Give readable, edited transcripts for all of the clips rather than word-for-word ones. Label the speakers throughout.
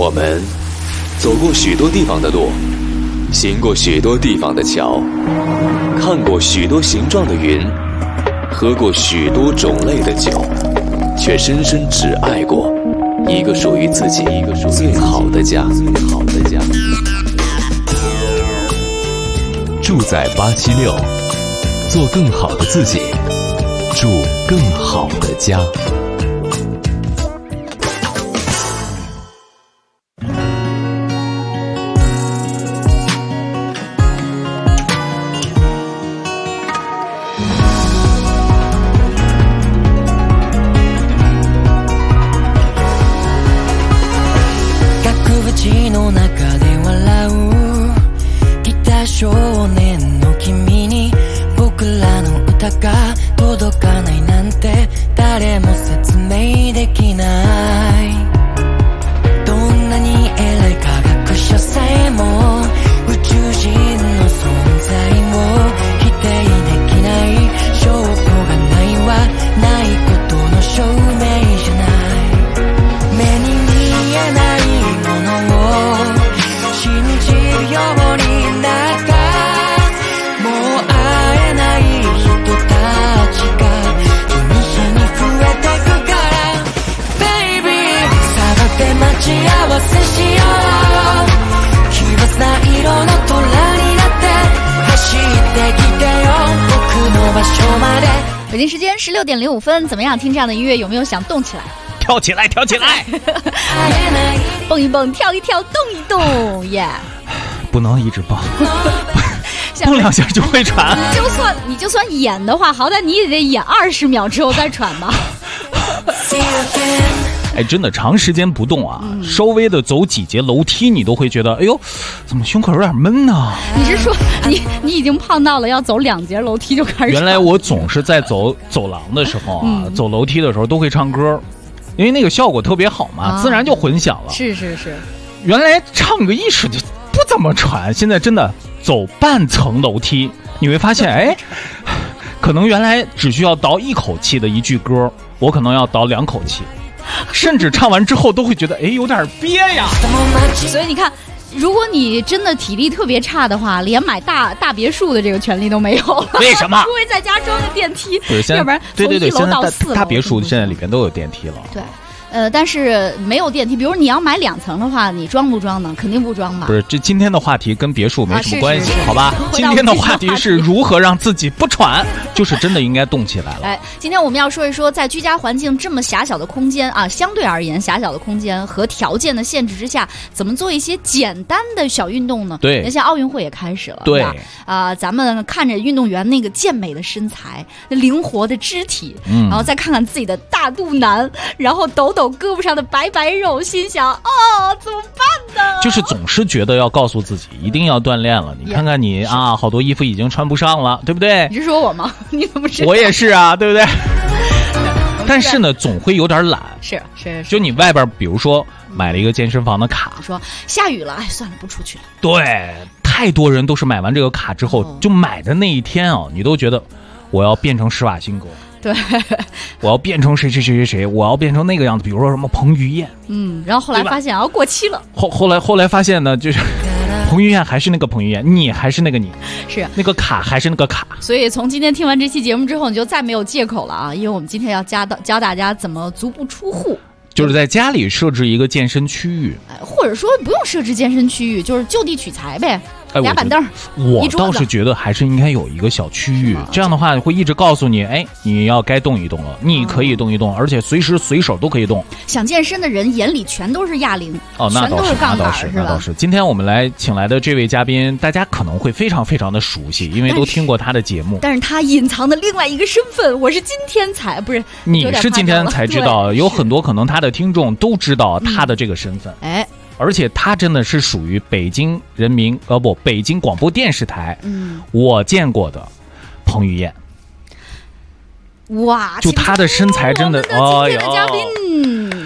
Speaker 1: 我们走过许多地方的路，行过许多地方的桥，看过许多形状的云，喝过许多种类的酒，却深深只爱过一个属于自己最好的家。住在876，做更好的自己，住更好的家。
Speaker 2: 少年の君に僕らの歌が届かないなんて誰も説明できないどんなに偉い科学者さえも宇宙人の存在も否定できない証拠がないはないことの証明じゃない目に見えないものを信じるようになった待ち合わせしよう奇抜な色の虎になって走ってきてよ僕の場所まで。
Speaker 3: 北京时间16点05分，怎么样？听这样的音乐有没有想动起来？
Speaker 4: 跳起来，跳起来！
Speaker 3: 蹦一蹦，跳一跳，动一动，耶、
Speaker 4: 不能一直蹦，蹦两下就会喘。
Speaker 3: 你就算演的话，好歹你也得演20秒之后再喘吧。
Speaker 4: 哎，真的长时间不动啊，稍微的走几节楼梯，你都会觉得，哎呦，怎么胸口有点闷呢？
Speaker 3: 你是说你已经胖到了要走2节楼梯就开始？
Speaker 4: 原来我总是在走廊的时候啊，走楼梯的时候都会唱歌，因为那个效果特别好嘛，自然就混响了。
Speaker 3: 是。
Speaker 4: 原来唱个意识就不怎么喘，现在真的走半层楼梯，你会发现，哎，可能原来只需要倒一口气的一句歌，我可能要倒2口气。甚至唱完之后都会觉得哎有点憋呀。
Speaker 3: 所以你看，如果你真的体力特别差的话，连买大别墅的这个权利都没有了。
Speaker 4: 为什么？
Speaker 3: 因为在家装个电梯，
Speaker 4: 要
Speaker 3: 不然从1楼到4楼。
Speaker 4: 大别墅现在里边都有电梯了。
Speaker 3: 对。但是没有电梯，比如你要买2层的话，你装不装呢？肯定不装嘛。
Speaker 4: 不是，这今天的话题跟别墅没什么关系，
Speaker 3: 是
Speaker 4: 好吧？今天的话题是如何让自己不喘，就是真的应该动起来了。
Speaker 3: 哎，今天我们要说一说，在居家环境这么狭小的空间啊，相对而言狭小的空间和条件的限制之下，怎么做一些简单的小运动呢？
Speaker 4: 对，
Speaker 3: 那像奥运会也开始了，
Speaker 4: 对
Speaker 3: 咱们看着运动员那个健美的身材、灵活的肢体，然后再看看自己的大肚腩，然后抖抖胳膊上的白肉，心想怎么办呢？
Speaker 4: 就是总是觉得要告诉自己一定要锻炼了。你看看你啊，好多衣服已经穿不上了，对不对？
Speaker 3: 你是说我吗？你怎么知道？
Speaker 4: 我也是啊，对不对？但是呢，总会有点懒。
Speaker 3: 是。
Speaker 4: 就你外边，比如说买了一个健身房的卡，
Speaker 3: 说下雨了，哎，算了，不出去了。
Speaker 4: 对，太多人都是买完这个卡之后，就买的那一天啊，你都觉得我要变成施瓦辛格。
Speaker 3: 对，
Speaker 4: 我要变成谁，我要变成那个样子，比如说什么彭于晏，
Speaker 3: 然后后来发现过期了。
Speaker 4: 后来发现呢，就是彭于晏还是那个彭于晏，你还是那个你，
Speaker 3: 是
Speaker 4: 那个卡还是那个卡。
Speaker 3: 所以从今天听完这期节目之后，你就再没有借口了啊！因为我们今天要教大家怎么足不出户。
Speaker 4: 就是在家里设置一个健身区域，
Speaker 3: 或者说不用设置健身区域，就是就地取材呗。俩板凳，
Speaker 4: 我倒是觉得还是应该有一个小区域，这样的话会一直告诉你，哎，你要该动一动了，你可以动一动，而且随时随手都可以动。
Speaker 3: 想健身的人眼里全都是哑铃，
Speaker 4: 那
Speaker 3: 全都是杠杆，
Speaker 4: 那倒是。今天我们请来的这位嘉宾，大家可能会非常非常的熟悉，因为都听过他的节目。
Speaker 3: 但是他隐藏的另外一个身份，我是今天才不是，
Speaker 4: 你是今天才知道，有很多可能他的听众都知道他的这个身份。
Speaker 3: 哎。
Speaker 4: 而且他真的是属于北京广播电视台，我见过的彭于晏。
Speaker 3: 哇，
Speaker 4: 就他的身材真的，
Speaker 3: 今天的嘉宾，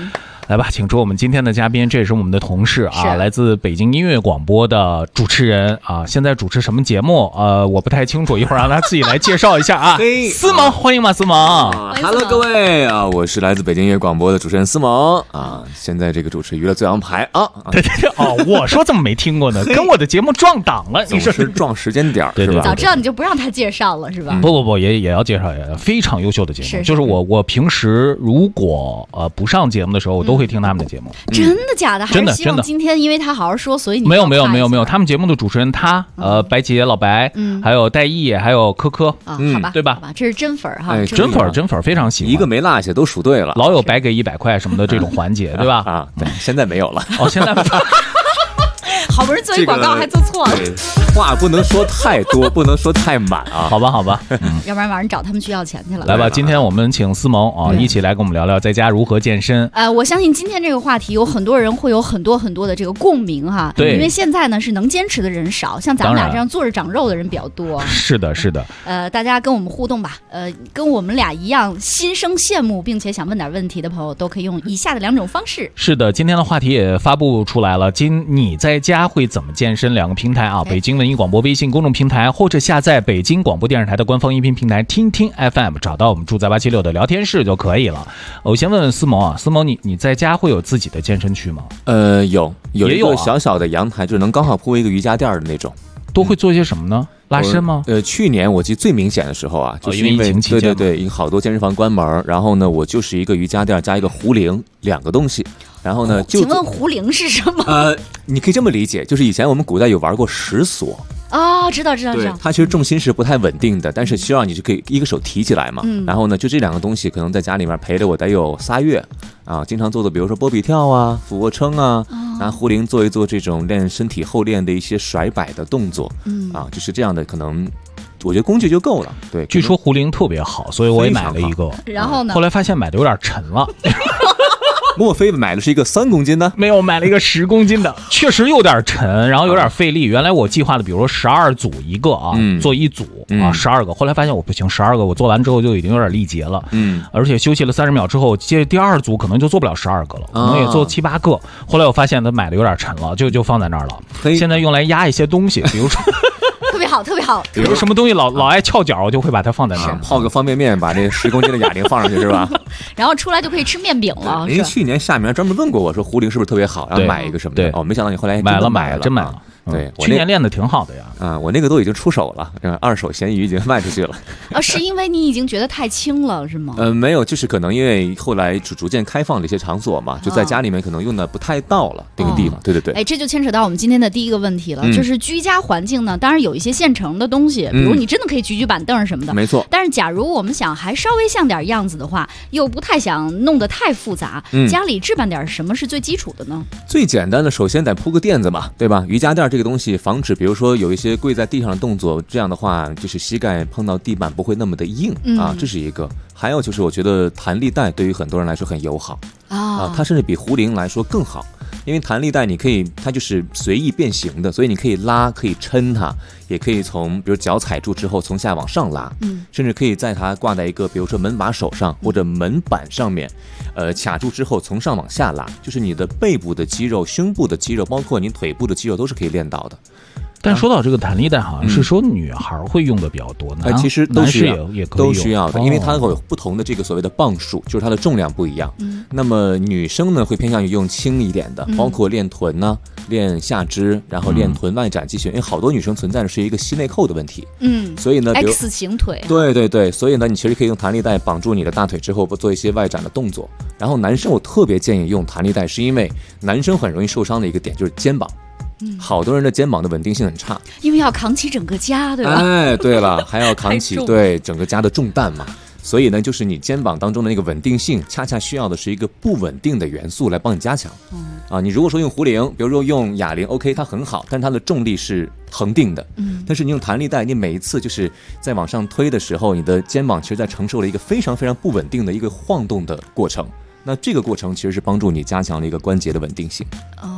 Speaker 4: 来吧，请出我们今天的嘉宾，这也是我们的同事啊，来自北京音乐广播的主持人啊，现在主持什么节目？我不太清楚，一会儿让他自己来介绍一下啊。思萌，欢迎吧，思萌。
Speaker 1: Hello， 各位啊，我是来自北京音乐广播的主持人思萌啊，现在这个主持娱乐最昂排啊。
Speaker 4: 对哦，我说怎么没听过呢？跟我的节目撞档了，
Speaker 1: 总是撞时间点
Speaker 4: 是吧？
Speaker 3: 早知道你就不让他介绍了是吧？
Speaker 4: 不，也要介绍，非常优秀的节目。就是我平时如果不上节目的时候，我都会听他们的节目。
Speaker 3: 真的假的？还是希望今天因为他好好说，所以你
Speaker 4: 没有，他们节目的主持人白姐老白，还有戴毅，还有科
Speaker 3: 好吧，
Speaker 4: 对吧？
Speaker 3: 这是真粉哈，
Speaker 4: 真粉，非常喜欢，
Speaker 1: 一个没落下，都数对了，
Speaker 4: 老有白给100块什么的这种环节，对吧？
Speaker 1: 啊，对，现在没有了。
Speaker 4: 哦，现在
Speaker 3: 好不容易做一广告还做错了，
Speaker 1: 话不能说太多，不能说太满啊。
Speaker 4: 好吧，
Speaker 3: 要不然晚上找他们去要钱去了。
Speaker 4: 来吧，今天我们请思萌啊，一起来跟我们聊聊在家如何健身。
Speaker 3: 我相信今天这个话题有很多人会有很多的这个共鸣哈。
Speaker 4: 对，
Speaker 3: 因为现在呢是能坚持的人少，像咱们俩这样坐着长肉的人比较多。
Speaker 4: 是的。
Speaker 3: 大家跟我们互动吧。跟我们俩一样心生羡慕并且想问点问题的朋友，都可以用以下的2种方式。
Speaker 4: 是的，今天的话题也发布出来了。你在家会怎么健身？2个平台啊，北京文艺广播微信公众平台，或者下载北京广播电视台的官方音频平台听听 FM， 找到我们住在876的聊天室就可以了。我先问问思萌啊，思萌你在家会有自己的健身区吗？
Speaker 1: 有一个小小的阳台，就是能刚好铺一个瑜伽垫的那种。
Speaker 4: 都会做些什么呢？拉伸吗？
Speaker 1: 去年我记得最明显的时候啊，就是因为对，好多健身房关门，然后呢，我就是一个瑜伽垫加一个壶铃2个东西。然后呢，
Speaker 3: 请问壶铃是什么？
Speaker 1: 你可以这么理解，就是以前我们古代有玩过石锁。
Speaker 3: 知道。
Speaker 1: 对，它其实重心是不太稳定的，但是希望你就可以一个手提起来嘛。然后呢，就这2个东西可能在家里面陪着我得有3月啊，经常做的，比如说波比跳啊、俯卧撑啊，拿壶铃做一做这种练身体后练的一些甩摆的动作。就是这样的，可能我觉得工具就够了。对，
Speaker 4: 据说壶铃特别好，所以我也买了一个。
Speaker 3: 然后呢？
Speaker 4: 后来发现买的有点沉了。
Speaker 1: 莫非买的是一个3公斤的？
Speaker 4: 没有，买了一个10公斤的，确实有点沉，然后有点费力。原来我计划的，比如说12组一个啊，做一组啊，12个。后来发现我不行，12个我做完之后就已经有点力竭了。而且休息了30秒之后，接着第2组可能就做不了12个了，可能也做7、8个。后来我发现它买的有点沉了，就放在那儿了。现在用来压一些东西，比如说。
Speaker 3: 特别好，
Speaker 4: 比如什么东西老爱翘脚，我就会把它放在那儿。
Speaker 1: 泡个方便面，把这10公斤的哑铃放上去是吧？
Speaker 3: 然后出来就可以吃面饼了。
Speaker 1: 因为去年夏明专门问过我说壶铃是不是特别好，然后买一个什么的。没想到你后来
Speaker 4: 买了，
Speaker 1: 真买
Speaker 4: 了。
Speaker 1: 对，
Speaker 4: 去年练的挺好的呀。
Speaker 1: 我那个都已经出手了，2手咸鱼已经卖出去了。
Speaker 3: 是因为你已经觉得太轻了是吗？
Speaker 1: 没有，就是可能因为后来逐渐开放了一些场所嘛，就在家里面可能用的不太到了那个地方。对。
Speaker 3: 这就牵扯到我们今天的第一个问题了，就是居家环境呢，当然有一些现成的东西，比如你真的可以举板凳什么的，
Speaker 1: 没错。
Speaker 3: 但是假如我们想还稍微像点样子的话，又不太想弄得太复杂，家里置办点什么是最基础的呢？
Speaker 1: 最简单的，首先得铺个垫子嘛，对吧？瑜伽垫这个东西防止比如说有一些跪在地上的动作，这样的话就是膝盖碰到地板不会那么的硬这是一个。还有就是我觉得弹力带对于很多人来说很友好它甚至比壶铃来说更好。因为弹力带它就是随意变形的，所以你可以拉，可以抻它，也可以从比如脚踩住之后从下往上拉，甚至可以在它挂在一个比如说门把手上或者门板上面，卡住之后从上往下拉，就是你的背部的肌肉、胸部的肌肉，包括你腿部的肌肉都是可以练到的。
Speaker 4: 但说到这个弹力带，好像是说女孩会用的比较多，
Speaker 1: 其实都需要，
Speaker 4: 也可以用，
Speaker 1: 都需要的，因为它会有不同的这个所谓的磅数，就是它的重量不一样。那么女生呢会偏向于用轻一点的，包括练臀呢、练下肢，然后练臀外展肌群，因为好多女生存在的是一个膝内扣的问题。所以呢
Speaker 3: X 型腿。
Speaker 1: 对，所以呢你其实可以用弹力带绑住你的大腿之后做一些外展的动作。然后男生我特别建议用弹力带，是因为男生很容易受伤的一个点就是肩膀。好多人的肩膀的稳定性很差，
Speaker 3: 因为要扛起整个家，对吧？
Speaker 1: 对了，还要扛起对整个家的重担嘛。所以呢，就是你肩膀当中的那个稳定性，恰恰需要的是一个不稳定的元素来帮你加强。你如果说用壶铃，比如说用哑铃 ，OK， 它很好，但是它的重力是恒定的。但是你用弹力带，你每一次就是在往上推的时候，你的肩膀其实在承受了一个非常非常不稳定的一个晃动的过程。那这个过程其实是帮助你加强了一个关节的稳定性。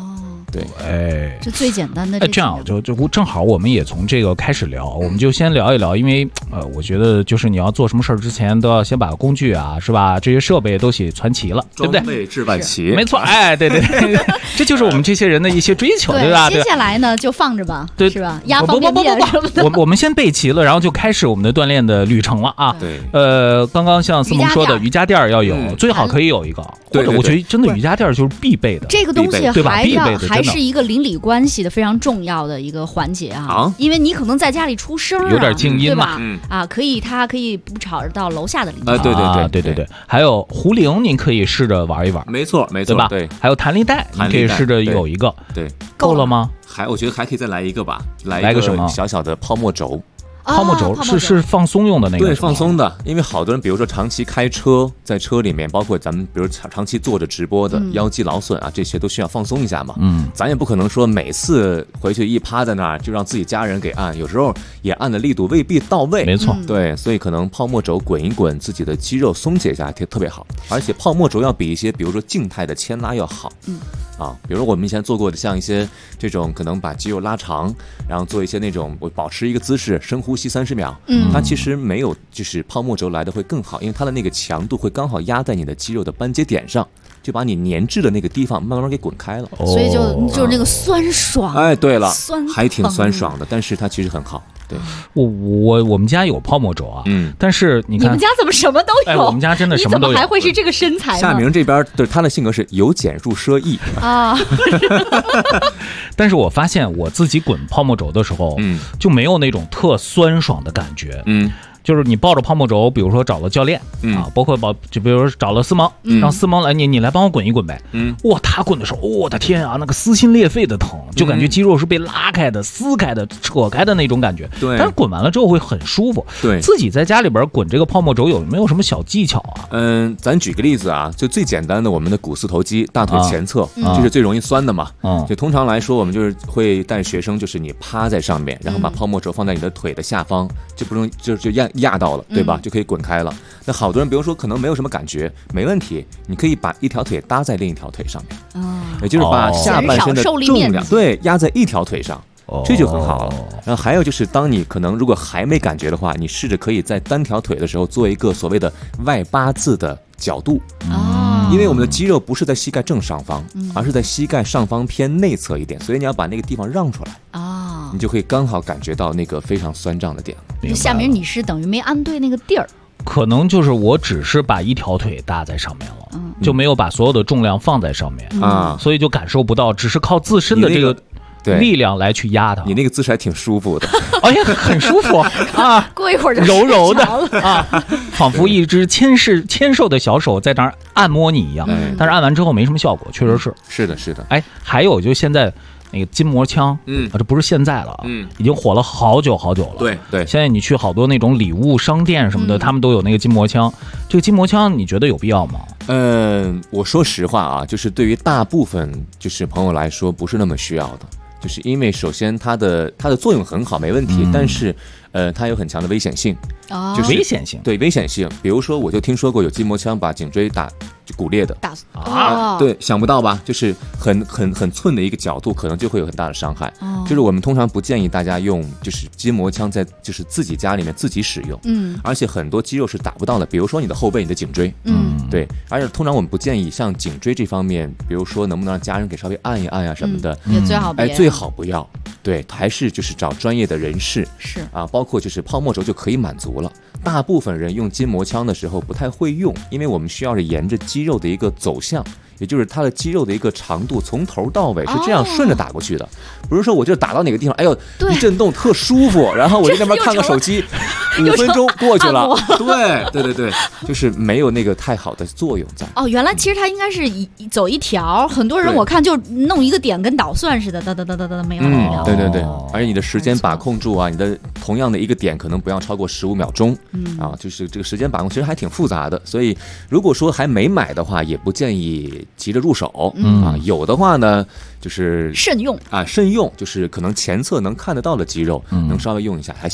Speaker 1: 对，
Speaker 4: 哎。
Speaker 3: 这最简单的。
Speaker 4: 这样就正好，我们也从这个开始聊，我们就先聊一聊，因为我觉得就是你要做什么事儿之前，都要先把工具啊，是吧？这些设备都写传齐了，对不对？
Speaker 1: 装备置办齐，
Speaker 4: 没错，哎，对，这就是我们这些人的一些追求，对吧？
Speaker 3: 接下来呢，就放着吧，
Speaker 4: 对，
Speaker 3: 是吧？压方便面什么的。
Speaker 4: 我们先备齐了，然后就开始我们的锻炼的旅程了啊。
Speaker 1: 对，
Speaker 4: 刚刚像思萌说的，瑜伽垫要有，最好可以有一个。
Speaker 1: 对，
Speaker 4: 我觉得真的瑜伽垫就是必备的。
Speaker 3: 这个东西还是一个邻里关系的非常重要的一个环节啊，因为你可能在家里出声
Speaker 4: 有点静音
Speaker 3: 嘛，它可以不吵到楼下的邻居。
Speaker 4: 对，还有壶铃，您可以试着玩一玩。
Speaker 1: 没错，
Speaker 4: 对吧？
Speaker 1: 对，
Speaker 4: 还有弹力带，你可以试着有一个。
Speaker 1: 对，
Speaker 4: 够了吗？
Speaker 1: 我觉得还可以再来一个吧，
Speaker 4: 来个什么
Speaker 1: 小小的泡沫轴。
Speaker 4: 泡沫轴是放松用的那个，
Speaker 1: 对，放松的。因为好多人，比如说长期开车，在车里面，包括咱们，比如长期坐着直播的，腰肌劳损啊，这些都需要放松一下嘛。咱也不可能说每次回去一趴在那儿就让自己家人给按，有时候也按的力度未必到位。
Speaker 4: 没错，
Speaker 1: 对，所以可能泡沫轴滚一滚，自己的肌肉松解一下，特别好。而且泡沫轴要比一些，比如说静态的牵拉要好。比如我们以前做过的，像一些这种可能把肌肉拉长，然后做一些那种我保持一个姿势，深呼吸30秒，它其实没有就是泡沫轴来的会更好，因为它的那个强度会刚好压在你的肌肉的关节点上，就把你粘滞的那个地方慢慢给滚开了，
Speaker 3: 所以就那个酸爽。
Speaker 1: 哎，对了，
Speaker 3: 酸
Speaker 1: 还挺酸爽的，但是它其实很好。对，
Speaker 4: 我们家有泡沫轴啊，但是你看
Speaker 3: 你们家怎么什么都有？
Speaker 4: 我们家真的什么都有。
Speaker 3: 你怎么还会是这个身材吗？
Speaker 1: 夏明这边对他的性格是由俭入奢易
Speaker 3: 啊，
Speaker 4: 但是我发现我自己滚泡沫轴的时候，就没有那种特酸爽的感觉，就是你抱着泡沫轴，比如说找了教练包括就比如说找了思萌，让思萌来你来帮我滚一滚呗。哇，他滚的时候，我的天啊，那个撕心裂肺的疼，就感觉肌肉是被拉开的、撕开的、扯开的那种感觉。
Speaker 1: 对，
Speaker 4: 但是滚完了之后会很舒服。
Speaker 1: 对，
Speaker 4: 自己在家里边滚这个泡沫轴有没有什么小技巧啊？
Speaker 1: 咱举个例子啊，就最简单的，我们的股四头肌、大腿前侧，这是最容易酸的嘛。就通常来说，我们就是会带学生，就是你趴在上面，然后把泡沫轴放在你的腿的下方，就不容易就压到了，对吧？就可以滚开了。那好多人，比如说可能没有什么感觉，没问题，你可以把一条腿搭在另一条腿上面，也就是把下半身的重量对压在一条腿上。这就很好了。然后还有就是，当你可能如果还没感觉的话，你试着可以在单条腿的时候做一个所谓的外八字的角度。因为我们的肌肉不是在膝盖正上方，而是在膝盖上方偏内侧一点，所以你要把那个地方让出来你就会刚好感觉到那个非常酸胀的点。
Speaker 3: 夏明，你是等于没按对那个地儿。
Speaker 4: 可能就是我只是把一条腿搭在上面了，就没有把所有的重量放在上面所以就感受不到，只是靠自身的这个力量来去压它。
Speaker 1: 你那个姿势还挺舒服的，
Speaker 4: 哎呀，很舒服啊！
Speaker 3: 过一会儿就
Speaker 4: 柔柔的啊，仿佛一只纤瘦的小手在那儿按摩你一样。但是按完之后没什么效果，确实是。
Speaker 1: 是的，是的。
Speaker 4: 哎，还有就现在那个筋膜枪，这不是现在了，已经火了好久好久了。
Speaker 1: 对对，
Speaker 4: 现在你去好多那种礼物商店什么的，他们都有那个筋膜枪。这个筋膜枪你觉得有必要吗？
Speaker 1: 我说实话啊，就是对于大部分就是朋友来说，不是那么需要的。就是因为首先它的作用很好，没问题，但是它有很强的危险性。就是
Speaker 4: 危险性，
Speaker 1: 对危险性。比如说，我就听说过有筋膜枪把颈椎就骨裂的，对，想不到吧？就是很寸的一个角度，可能就会有很大的伤害。就是我们通常不建议大家用，就是筋膜枪在就是自己家里面自己使用。而且很多肌肉是打不到的，比如说你的后背、你的颈椎。对，而且通常我们不建议像颈椎这方面，比如说能不能让家人给稍微按一按呀什么的，
Speaker 3: 也最好别，
Speaker 1: 最好不要。对，还是就是找专业的人士。
Speaker 3: 是
Speaker 1: 啊，包括就是泡沫轴就可以满足了。大部分人用筋膜枪的时候不太会用，因为我们需要是沿着肌肉的一个走向，也就是它的肌肉的一个长度从头到尾是这样顺着打过去的，不是说我就打到哪个地方，哎呦一震动特舒服，然后我在那边看个手机5分钟过去了，对，就是没有那个太好的作用在。
Speaker 3: 原来其实它应该是走一条，很多人我看就弄一个点跟捣蒜似的，哒，没有没有。
Speaker 1: 对，而且你的时间把控住啊，你的同样的一个点可能不要超过15秒钟，就是这个时间把控其实还挺复杂的，所以如果说还没买的话，也不建议急着入手有的话呢，就是
Speaker 3: 慎用，
Speaker 1: 就是可能前侧能看得到的肌肉，能稍微用一下还行。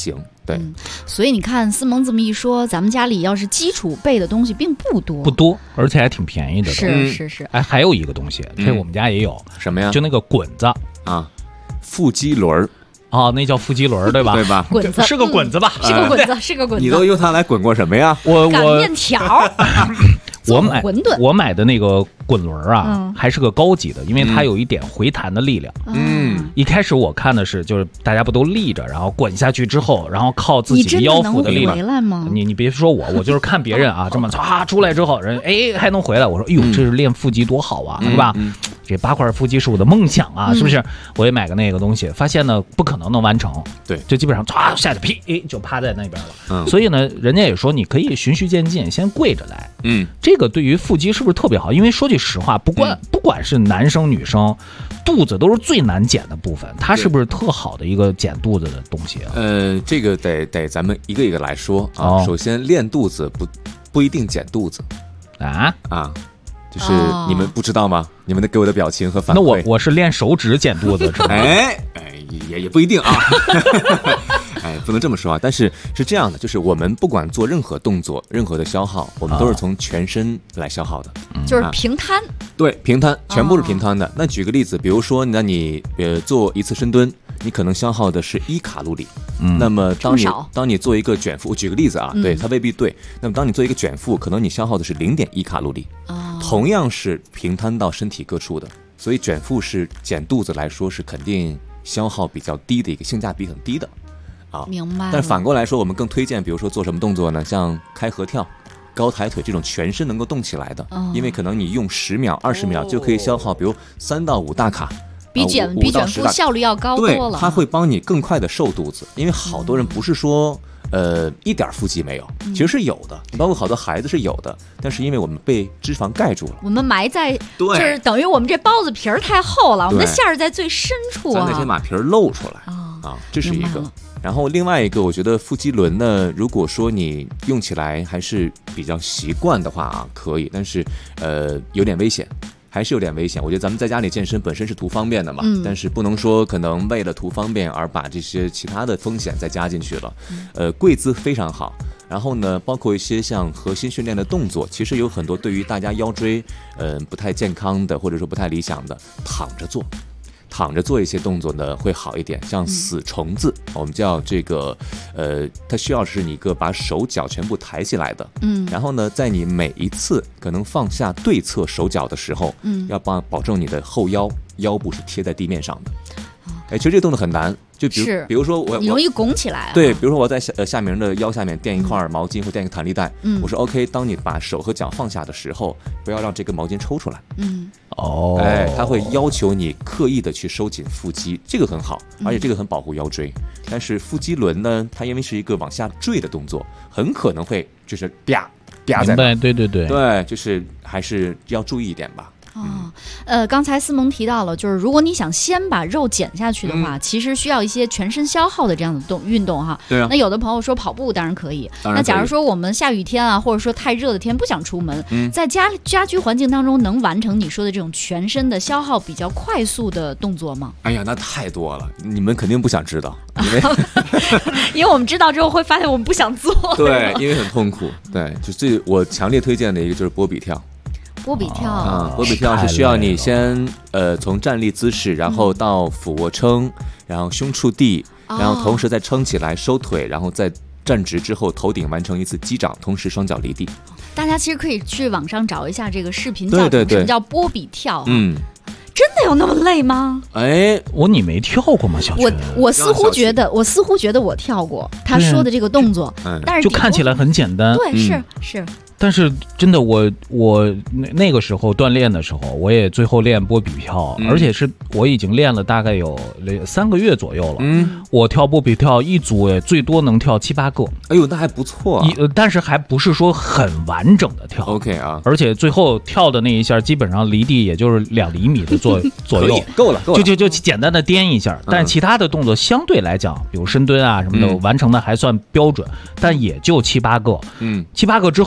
Speaker 5: 对，
Speaker 3: 所以你看思萌这么一说，咱们家里要是基础备的东西并不多，
Speaker 4: 而且还挺便宜的。
Speaker 3: 是。
Speaker 4: 哎，还有一个东西，这我们家也有，
Speaker 5: 什么呀？
Speaker 4: 就那个滚子
Speaker 5: 啊，腹肌轮
Speaker 4: 哦，那叫腹肌轮，对吧？
Speaker 5: 对吧？
Speaker 3: 滚子
Speaker 4: 是个滚子吧？
Speaker 3: 是个滚子，是个滚子。
Speaker 5: 你都用它来滚过什么呀？
Speaker 3: 擀面条。
Speaker 4: 我买的那个滚轮啊，还是个高级的，因为它有一点回弹的力量。一开始我看的是，就是大家不都立着，然后滚下去之后，然后靠自己的腰腹的力量。
Speaker 3: 你真的能回来吗？
Speaker 4: 你别说我就是看别人啊，这么出来之后，人还能回来。我说，哎呦，这是练腹肌多好啊，是吧？这8块腹肌是我的梦想啊，是不是？我也买个那个东西，发现呢不可能能完成。
Speaker 5: 对，
Speaker 4: 就基本上下去噼就趴在那边了。所以呢，人家也说你可以循序渐进，先跪着来。这个对于腹肌是不是特别好？因为说句实话，不管是男生女生，肚子都是最难减的部分，它是不是特好的一个减肚子的东西啊？
Speaker 5: 这个得咱们一个一个来说啊。首先练肚子不一定减肚子啊。就是你们不知道吗？你们给我的表情和反馈。
Speaker 4: 那我是练手指减肚子，
Speaker 5: 也不一定啊。不能这么说啊。但是这样的，就是我们不管做任何动作、任何的消耗，我们都是从全身来消耗的，
Speaker 3: 就是平摊。
Speaker 5: 对，平摊，全部是平摊的。那举个例子，比如说，那你做一次深蹲，你可能消耗的是1卡路里。那么当你做一个卷腹，我举个例子啊，对，它未必对。那么当你做一个卷腹，可能你消耗的是0.1卡路里。同样是平摊到身体各处的，所以卷腹是减肚子来说是肯定消耗比较低的一个，性价比很低的啊。
Speaker 3: 明白。
Speaker 5: 但反过来说，我们更推荐，比如说做什么动作呢？像开合跳、高抬腿这种全身能够动起来的，因为可能你用10秒、20秒就可以消耗，比如3到5大卡。
Speaker 3: 比卷腹效率要高多了。
Speaker 5: 对，它会帮你更快的瘦肚子，因为好多人不是说一点腹肌没有，其实是有的，包括好多孩子是有的，但是因为我们被脂肪盖住了，
Speaker 3: 我们埋在，就是等于我们这包子皮儿太厚了，我们的馅儿在最深处啊，
Speaker 5: 咱得先把皮儿露出来这是一个。然后另外一个，我觉得腹肌轮呢，如果说你用起来还是比较习惯的话可以，但是有点危险。还是有点危险，我觉得咱们在家里健身本身是图方便的嘛，但是不能说可能为了图方便而把这些其他的风险再加进去了。跪姿非常好，然后呢，包括一些像核心训练的动作，其实有很多对于大家腰椎不太健康的或者说不太理想的，躺着做一些动作呢会好一点，像死虫子，我们叫这个它需要是你把手脚全部抬起来的，然后呢，在你每一次可能放下对侧手脚的时候，要保证你的后腰部是贴在地面上的。其实这个动作很难，就比如说你
Speaker 3: 容易拱起来。
Speaker 5: 对，比如说我在下面的腰下面垫一块毛巾或垫一个弹力带，我说 OK， 当你把手和脚放下的时候，不要让这个毛巾抽出来。它会要求你刻意的去收紧腹肌，这个很好，而且这个很保护腰椎。但是腹肌轮呢，它因为是一个往下坠的动作，很可能会就是啪在那。对，就是还是要注意一点吧。
Speaker 3: 刚才思萌提到了，就是如果你想先把肉减下去的话，其实需要一些全身消耗的这样的运动哈。
Speaker 5: 对啊。
Speaker 3: 那有的朋友说跑步当然可以，那假如说我们下雨天啊，或者说太热的天不想出门，在家居环境当中能完成你说的这种全身的消耗比较快速的动作吗？
Speaker 5: 哎呀，那太多了，你们肯定不想知道，
Speaker 3: 因为我们知道之后会发现我们不想做。
Speaker 5: 对，因为很痛苦。对，就我强烈推荐的一个就是波比跳。
Speaker 3: 波比跳
Speaker 5: 波比跳是需要你先从站立姿势，然后到俯卧撑，然后胸触地，然后同时再撑起来收腿，然后再站直之后头顶完成一次击掌，同时双脚离地。
Speaker 3: 大家其实可以去网上找一下这个视频，什么叫波比跳。真的有那么累吗？
Speaker 4: 你没跳过吗，小泉？
Speaker 3: 我似乎觉得我跳过他说的这个动作，但是
Speaker 4: 就看起来很简单。
Speaker 3: 对，是。
Speaker 4: 但是真的，我那个时候锻炼的时候，我也最后练波比跳，而且是我已经练了大概有3个月左右了。我跳波比跳一组最多能跳7、8个。
Speaker 5: 哎呦，那还不错啊！
Speaker 4: 但是还不是说很完整的跳。
Speaker 5: OK 啊！
Speaker 4: 而且最后跳的那一下，基本上离地也就是2厘米的左右，
Speaker 5: 够了。
Speaker 4: 就简单的颠一下，但其他的动作相对来讲，比如深蹲啊什么的，完成的还算标准，但也就7、8个。7、8个之后，你再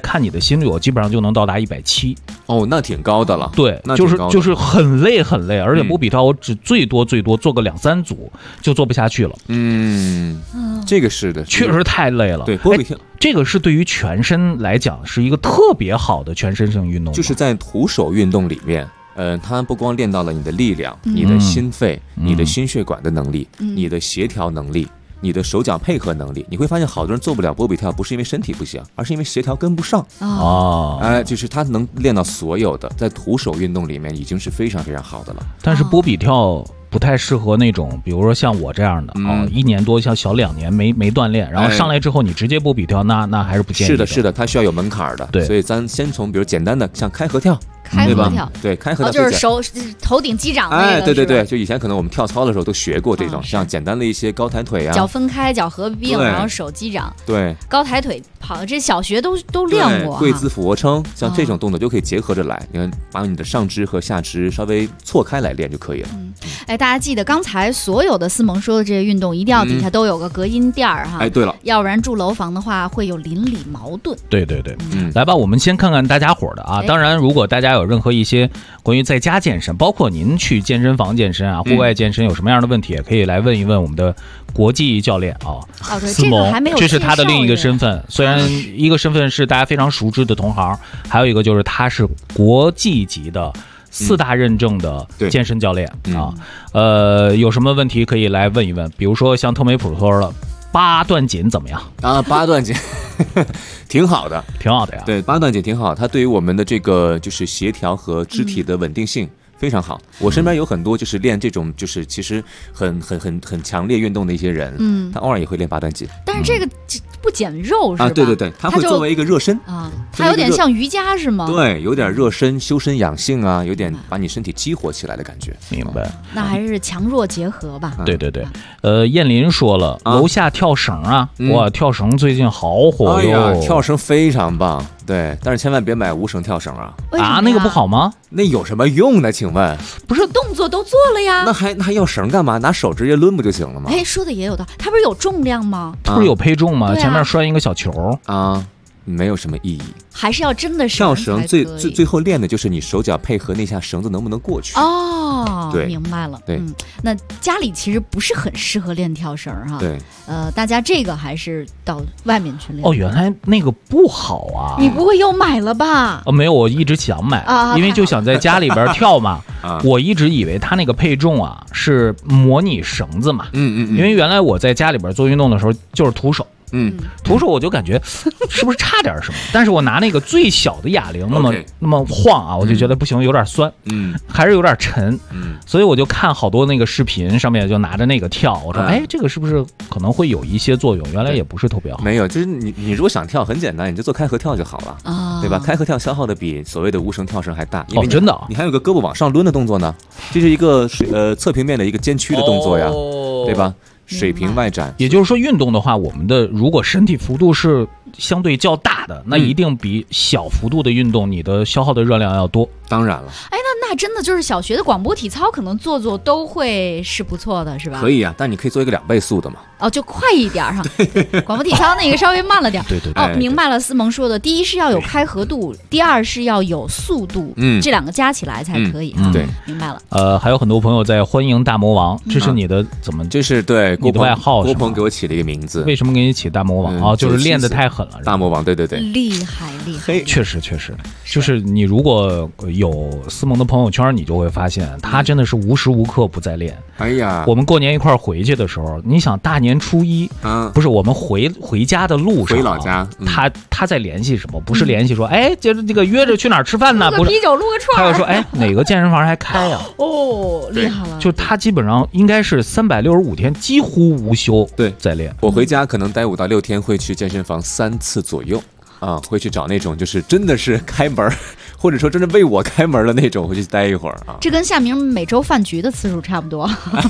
Speaker 4: 看你的心率，我基本上就能到达170。
Speaker 5: 哦，那挺高的了。
Speaker 4: 对，就是很累很累，而且波比跳我只最多做个2-3组就做不下去了。
Speaker 5: 这个是的，
Speaker 4: 确实太累了。
Speaker 5: 对，波比跳
Speaker 4: 这个是对于全身来讲是一个特别好的全身性运动，
Speaker 5: 就是在徒手运动里面。它不光练到了你的力量、你的心肺、你的心血管的能力、你的协调能力、你的手脚配合能力。你会发现好多人做不了波比跳，不是因为身体不行，而是因为协调跟不上。就是他能练到所有的，在徒手运动里面已经是非常非常好的了。
Speaker 4: 但是波比跳不太适合那种，比如说像我这样的1年多像小2年没锻炼，然后上来之后你直接波比跳，那还是不建议的。
Speaker 5: 是的，它需要有门槛的。
Speaker 4: 对，
Speaker 5: 所以咱先从比如简单的像开合跳。
Speaker 3: 开合跳，
Speaker 5: 对，开合跳
Speaker 3: 就是手头顶击掌那个。
Speaker 5: 对，就以前可能我们跳操的时候都学过这种，像简单的一些高抬腿啊，
Speaker 3: 脚分开，脚合并，然后手击掌。
Speaker 5: 对，
Speaker 3: 高抬腿跑，这小学都练过。
Speaker 5: 跪姿俯卧撑，像这种动作就可以结合着来。你看，把你的上肢和下肢稍微错开来练就可以了。
Speaker 3: 大家记得刚才所有的思萌说的这些运动，一定要底下都有个隔音垫哈。
Speaker 5: 对了，
Speaker 3: 要不然住楼房的话会有邻里矛盾。
Speaker 4: 对，来吧，我们先看看大家伙的啊。当然，如果大家有任何一些关于在家健身，包括您去健身房健身啊、户外健身有什么样的问题，也可以来问一问我们的国际教练思萌，这是他的另一个身份。虽然一个身份是大家非常熟知的同行，还有一个就是他是国际级的4大认证的健身教练有什么问题可以来问一问，比如说像特美普说的8段锦怎么样
Speaker 5: 8段锦挺好的呀。对，8段锦挺好，它对于我们的这个就是协调和肢体的稳定性非常好。我身边有很多就是练这种就是其实很强烈运动的一些人，他偶尔也会练8段锦。
Speaker 3: 但是这个不减肉是吧？
Speaker 5: 对，它会作为一个热身
Speaker 3: 它有点像瑜伽是吗？
Speaker 5: 对，有点热身、修身养性啊，有点把你身体激活起来的感觉。
Speaker 4: 明白。
Speaker 3: 那还是强弱结合吧。
Speaker 4: 对。燕林说了，楼下跳绳哇，跳绳最近好火哟。
Speaker 5: 跳绳非常棒。对，但是千万别买无绳跳绳
Speaker 4: 那个不好吗？
Speaker 5: 那有什么用呢？请问，
Speaker 3: 不是动作都做了呀？
Speaker 5: 那还要绳干嘛？拿手直接抡不就行了吗？
Speaker 3: 说的也有的，它不是有重量吗？
Speaker 4: 它不是有配重吗？前面拴一个小球
Speaker 5: 没有什么意义，
Speaker 3: 还是要真的
Speaker 5: 跳绳最后练的就是你手脚配合那下绳子能不能过去。对，
Speaker 3: 明白了。
Speaker 5: 对，
Speaker 3: 那家里其实不是很适合练跳绳
Speaker 5: 对，
Speaker 3: 大家这个还是到外面去练。
Speaker 4: 原来那个不好啊！
Speaker 3: 你不会又买了吧？
Speaker 4: 没有，我一直想买因为就想在家里边跳嘛。我一直以为它那个配重是模拟绳子嘛。因为原来我在家里边做运动的时候就是徒手。徒手我就感觉是不是差点什么，但是我拿那个最小的哑铃那么晃我就觉得不行，有点酸，还是有点沉，所以我就看好多那个视频上面就拿着那个跳，我说这个是不是可能会有一些作用？原来也不是特别好。
Speaker 5: 没有，就是你如果想跳很简单，你就做开合跳就好了对吧？开合跳消耗的比所谓的无绳跳绳还大，因为
Speaker 4: 真的
Speaker 5: 你还有个胳膊往上抡的动作呢，这是一个侧平面的一个肩屈的动作呀，对吧？水平外展，
Speaker 4: 也就是说运动的话，我们的如果身体幅度是相对较大的，那一定比小幅度的运动你的消耗的热量要多。
Speaker 5: 当然了，
Speaker 3: 那真的就是小学的广播体操可能做都会是不错的，是吧？
Speaker 5: 可以但你可以做一个2倍速的嘛。
Speaker 3: 就快一点广播体操那个稍微慢了点。
Speaker 4: 对。
Speaker 3: 明白了，思萌说的，第一是要有开合度，第二是要有速度，这2个加起来才可以
Speaker 5: 对，
Speaker 3: 明白了。
Speaker 4: 还有很多朋友在欢迎大魔王，这是你的怎么？
Speaker 5: 这是对
Speaker 4: 你的外号，
Speaker 5: 郭鹏给我起了一个名字。
Speaker 4: 为什么给你起大魔王就是练得太狠了。
Speaker 5: 大魔王，对，
Speaker 3: 厉害。
Speaker 4: 确实，就是你如果有思萌的朋友圈，你就会发现他真的是无时无刻不在练。我们过年一块回去的时候，你想大年初一不是我们回家的路上，
Speaker 5: 回老家，
Speaker 4: 他在联系什么？不是联系说接着这个约着去哪儿吃饭呢？
Speaker 3: 录个啤酒，录个串。
Speaker 4: 他又说哪个健身房还开呀？
Speaker 3: 厉害了！
Speaker 4: 就他基本上应该是365天几乎无休在练。
Speaker 5: 我回家可能待5到6天，会去健身房3次左右。会去找那种就是真的是开门，或者说真的为我开门的那种，回去待一会儿
Speaker 3: 这跟夏明每周饭局的次数差不多。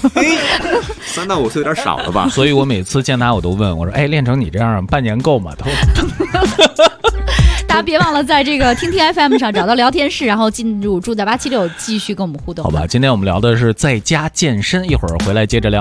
Speaker 5: 3到5次有点少了吧？
Speaker 4: 所以我每次见他，我都问我说：“练成你这样，半年够吗？”
Speaker 3: 大家别忘了在这个听听 FM 上找到聊天室，然后进入住在876，继续跟我们互动。
Speaker 4: 好吧，今天我们聊的是在家健身，一会儿回来接着聊。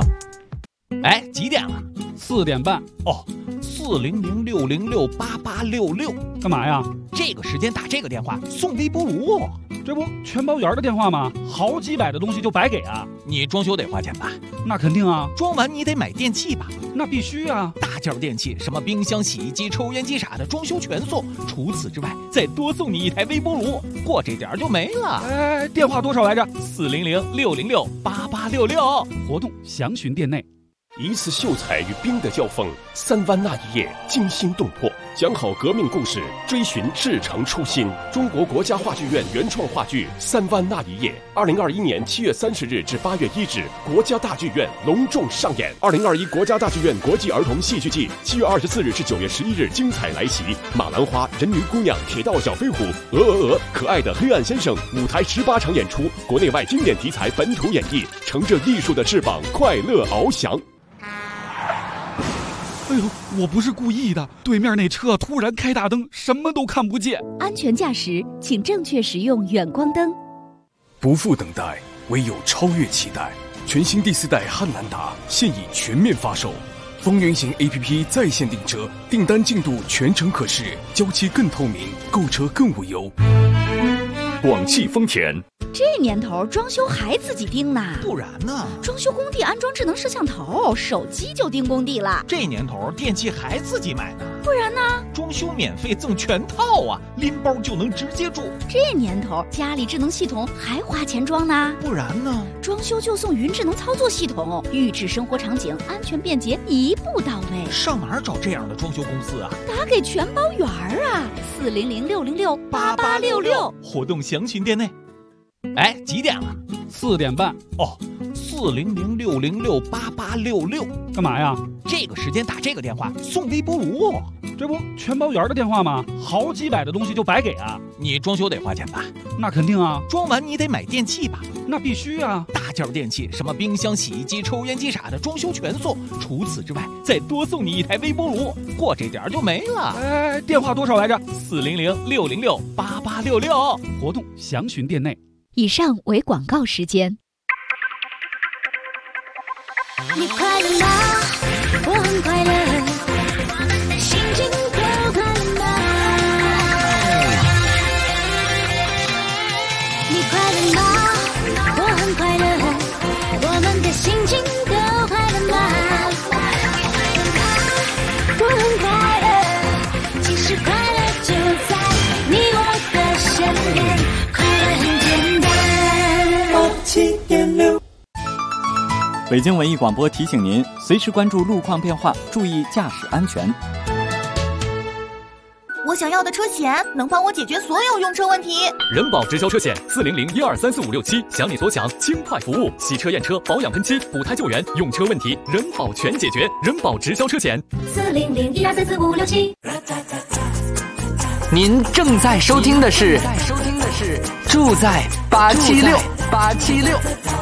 Speaker 4: 几点了？
Speaker 6: 4点半
Speaker 4: 40060688866
Speaker 6: 干嘛呀？
Speaker 4: 这个时间打这个电话送微波炉，
Speaker 6: 这不全包圆的电话吗？好几百的东西就白给啊！
Speaker 4: 你装修得花钱吧？
Speaker 6: 那肯定啊！
Speaker 4: 装完你得买电器吧？
Speaker 6: 那必须啊！
Speaker 4: 大件电器，什么冰箱、洗衣机、抽烟机啥的，装修全送。除此之外，再多送你一台微波炉，过这点就没了。
Speaker 6: 哎，电话多少来着
Speaker 4: ？400-606-8866，
Speaker 6: 活动详询店内。
Speaker 7: 一次秀才与兵的交锋，3湾那一夜惊心动魄，讲好革命故事，追寻至诚初心。中国国家话剧院原创话剧《3湾那一夜》，2021年7月30日至8月1日，国家大剧院隆重上演。2021国家大剧院国际儿童戏剧季7月24日至9月11日精彩来袭，马兰花、人鱼姑娘、铁道小飞虎、可爱的黑暗先生，舞台18场演出，国内外经典题材本土演绎，乘着艺术的翅膀，快乐翱翔。
Speaker 6: 哎呦，我不是故意的，对面那车突然开大灯，什么都看不见。
Speaker 8: 安全驾驶，请正确使用远光灯。
Speaker 7: 不负等待，唯有超越期待。全新第4代汉兰达现已全面发售，风云行 APP 在线订车，订单进度全程可视，交期更透明，购车更无忧。广汽丰田。
Speaker 3: 这年头装修还自己盯呢？
Speaker 4: 不然呢？
Speaker 3: 装修工地安装智能摄像头，手机就盯工地了。
Speaker 4: 这年头电器还自己买呢？
Speaker 3: 不然呢？
Speaker 4: 装修免费赠全套啊，拎包就能直接住。
Speaker 3: 这年头家里智能系统还花钱装呢？
Speaker 4: 不然呢？
Speaker 3: 装修就送云智能操作系统，预制生活场景，安全便捷，一步到位。
Speaker 4: 上哪儿找这样的装修公司啊？
Speaker 3: 打给全包圆啊，400-606-8866，
Speaker 4: 活动详询店内。哎，几点了
Speaker 6: ？4点半。
Speaker 4: 哦，400-606-8866，
Speaker 6: 干嘛呀？
Speaker 4: 这个时间打这个电话送微波炉，
Speaker 6: 这不全包圆的电话吗？好几百的东西就白给啊！
Speaker 4: 你装修得花钱吧？
Speaker 6: 那肯定啊！
Speaker 4: 装完你得买电器吧？
Speaker 6: 那必须啊！
Speaker 4: 大件电器，什么冰箱、洗衣机、抽烟机啥的，装修全送。除此之外，再多送你一台微波炉，过这点就没了。
Speaker 6: 哎，电话多少来着
Speaker 4: ？400-606-8866，
Speaker 6: 活动详询店内。
Speaker 8: 以上为广告时间。
Speaker 2: 你快乐吗？我很快乐，心情都快乐吗？你快乐吗？我很快乐，我们的心情都快乐吗？我很快乐，其实快乐就在你我的身边，快乐很简单。87.6
Speaker 9: 北京文艺广播提醒您，随时关注路况变化，注意驾驶安全。
Speaker 10: 我想要的车险能帮我解决所有用车问题。
Speaker 11: 人保直销车险400-1234567，想你所想，轻快服务，洗车验车、保养喷漆、补胎救援，用车问题人保全解决。人保直销车险
Speaker 2: 400-1234567。
Speaker 12: 您正在收听的是住在876。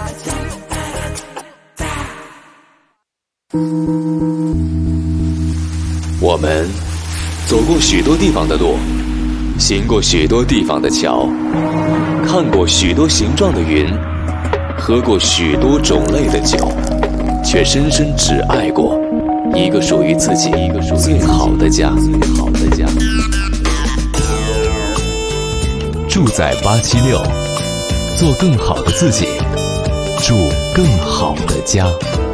Speaker 1: 我们走过许多地方的路，行过许多地方的桥，看过许多形状的云，喝过许多种类的酒，却深深只爱过一个属于自己最好的家。住在876，做更好的自己，住更好的家。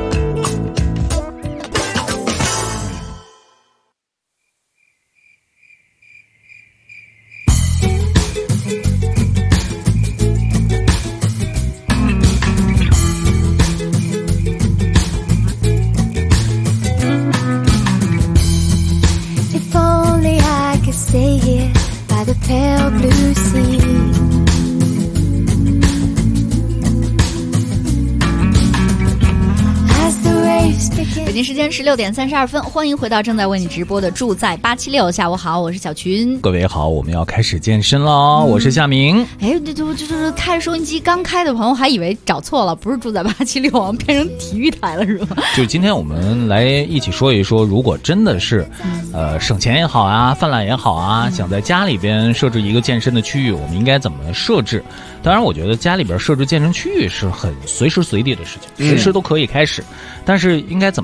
Speaker 3: 北京时间16点32分，欢迎回到正在为你直播的住在876。下午好，我是小群。
Speaker 4: 各位好，我们要开始健身了。我是夏明。
Speaker 3: 哎，就是开着收音机刚开的朋友还以为找错了，不是住在876，变成体育台了是吧？
Speaker 4: 就今天我们来一起说一说，如果真的是省钱也好啊，犯懒也好啊，想在家里边设置一个健身的区域，我们应该怎么设置？当然我觉得家里边设置健身区域是很随时随地的事情，随时都可以开始，但是应该怎么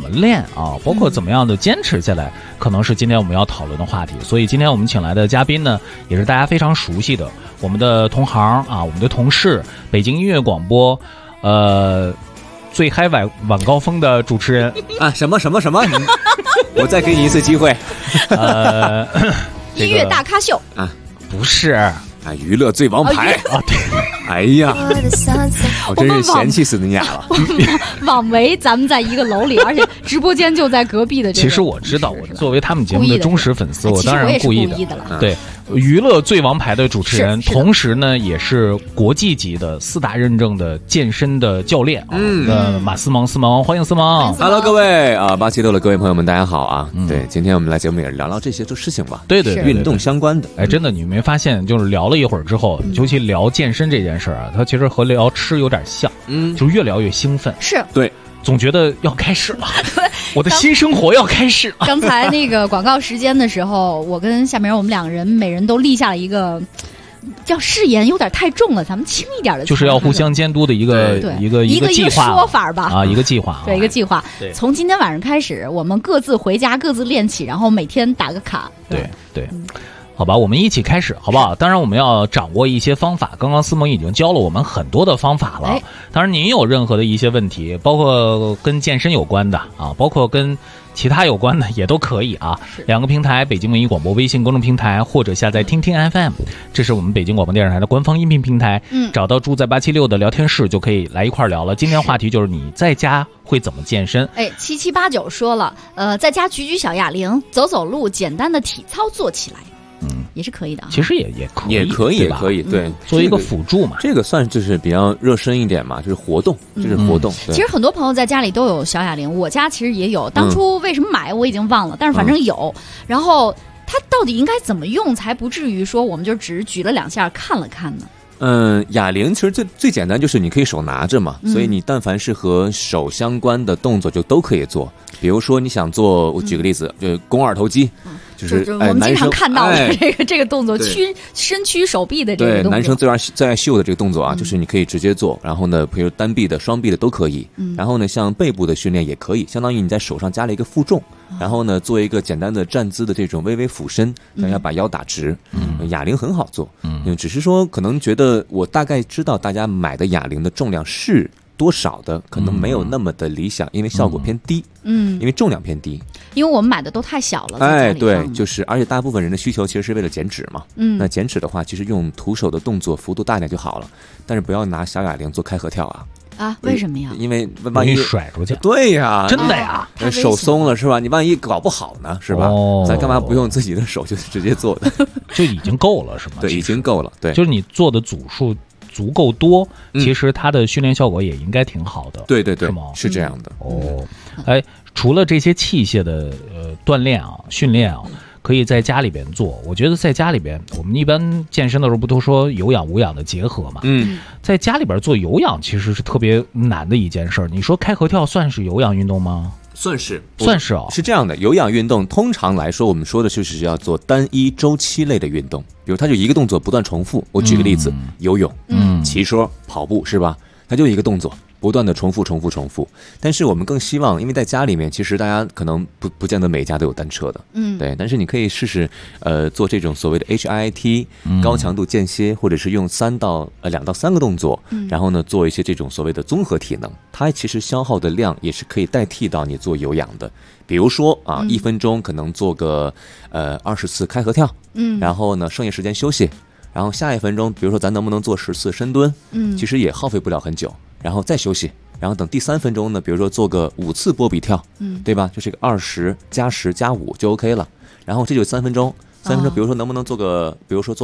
Speaker 4: 么练啊，包括怎么样的坚持下来，可能是今天我们要讨论的话题。所以今天我们请来的嘉宾呢，也是大家非常熟悉的，我们的同行啊，我们的同事，北京音乐广播，最嗨晚高峰的主持人
Speaker 5: 啊，什么？我再给你一次机会。
Speaker 3: 音乐大咖秀
Speaker 5: 啊，
Speaker 4: 不是
Speaker 5: 啊，娱乐最王牌
Speaker 4: 啊，对。
Speaker 5: 哎呀，我真是嫌弃死你俩了。
Speaker 3: 枉为咱们在一个楼里，而且直播间就在隔壁的这个。
Speaker 4: 其实我知道，我作为他们节目的忠实粉丝，我当然故意的
Speaker 3: 了。
Speaker 4: 对，娱乐最王牌的主持人，同时呢也是国际级的4大认证的健身的教练啊。马思萌，欢迎思萌。
Speaker 5: Hello， 各位啊，876的各位朋友们，大家好啊。对，今天我们来节目也聊聊这些事情吧。
Speaker 4: 对，
Speaker 5: 运动相关的。
Speaker 4: 哎，真的，你没发现，就是聊了一会儿之后，尤其聊健身这件事啊，它其实和聊吃有点像，就越聊越兴奋。
Speaker 3: 是，
Speaker 5: 对。
Speaker 4: 总觉得要开始了，我的新生活要开始了。
Speaker 3: 刚才那个广告时间的时候，我跟夏明我们2个人每人都立下了一个叫誓言，有点太重了，咱们轻一点的，
Speaker 4: 就是要互相监督的一个计划
Speaker 3: 说法吧。
Speaker 4: 啊，一个计划，
Speaker 3: 对，一个计划。从今天晚上开始，我们各自回家，各自练起，然后每天打个卡。
Speaker 4: 对。好吧，我们一起开始，好不好？当然，我们要掌握一些方法。刚刚思萌已经教了我们很多的方法了。当然，您有任何的一些问题，包括跟健身有关的啊，包括跟其他有关的也都可以啊。2个平台：北京文艺广播微信公众平台，或者下载听听 FM， 这是我们北京广播电视台的官方音频平台。找到住在876的聊天室就可以来一块聊了。今天话题就是你在家会怎么健身
Speaker 3: ？7789说了，在家举小哑铃，走走路，简单的体操做起来。也是可以的，
Speaker 4: 其实也可以，
Speaker 5: 对，
Speaker 4: 作为一个辅助嘛。
Speaker 5: 这个算就是比较热身一点嘛，就是活动。
Speaker 3: 其实很多朋友在家里都有小哑铃，我家其实也有。当初为什么买我已经忘了，但是反正有。然后它到底应该怎么用，才不至于说我们就只举了2下看了看呢？
Speaker 5: 哑铃其实最简单就是你可以手拿着嘛，所以你但凡是和手相关的动作就都可以做。比如说你想做，我举个例子，就肱二头肌。就是
Speaker 3: 我们经常看到的这个动作，伸曲手臂的这个动作。对，
Speaker 5: 男生最爱秀的这个动作啊，就是你可以直接做，然后呢，比如单臂的、双臂的都可以。然后呢，像背部的训练也可以，相当于你在手上加了一个负重，然后呢，做一个简单的站姿的这种微微俯身，想要把腰打直。哑铃很好做，只是说可能觉得我大概知道大家买的哑铃的重量是多少的，可能没有那么的理想，因为效果偏低。因为重量偏低，
Speaker 3: 因为我们买的都太小了。
Speaker 5: 对，就是而且大部分人的需求其实是为了减脂嘛。那减脂的话，其实用徒手的动作幅度大一点就好了，但是不要拿小哑铃做开合跳啊。
Speaker 3: 为什么呀？
Speaker 5: 因为万一
Speaker 4: 甩出去。
Speaker 5: 对呀，
Speaker 4: 真的呀，
Speaker 5: 手松了是吧？你万一搞不好呢，是吧？咱干嘛不用自己的手就直接做的？
Speaker 4: 就已经够了是吗？
Speaker 5: 对，已经够了。对，
Speaker 4: 就是你做的组数足够多，其实它的训练效果也应该挺好的。
Speaker 5: 对，
Speaker 4: 是吗？
Speaker 5: 是这样的。
Speaker 4: 除了这些器械的锻炼啊、训练啊，可以在家里边做。我觉得在家里边，我们一般健身的时候不都说有氧无氧的结合嘛？在家里边做有氧其实是特别难的一件事儿。你说开合跳算是有氧运动吗？
Speaker 5: 算是
Speaker 4: 哦。
Speaker 5: 是这样的，有氧运动通常来说，我们说的就是要做单一周期类的运动，比如它就一个动作不断重复。我举个例子，游泳、骑车、跑步是吧？它就一个动作。不断的重复，但是我们更希望，因为在家里面，其实大家可能不见得每家都有单车的，对，但是你可以试试，做这种所谓的 HIIT 高强度间歇，或者是用2到3个动作，然后呢做一些这种所谓的综合体能，它其实消耗的量也是可以代替到你做有氧的，比如说1分钟可能做个20次开合跳，然后呢剩下时间休息，然后下1分钟，比如说咱能不能做10次深蹲，其实也耗费不了很久。然后再休息，然后等第3分钟呢，比如说做个5次波比跳，对吧？就是个20加10加5就 OK 了。然后这就3分钟，3分钟，比如说能不能做个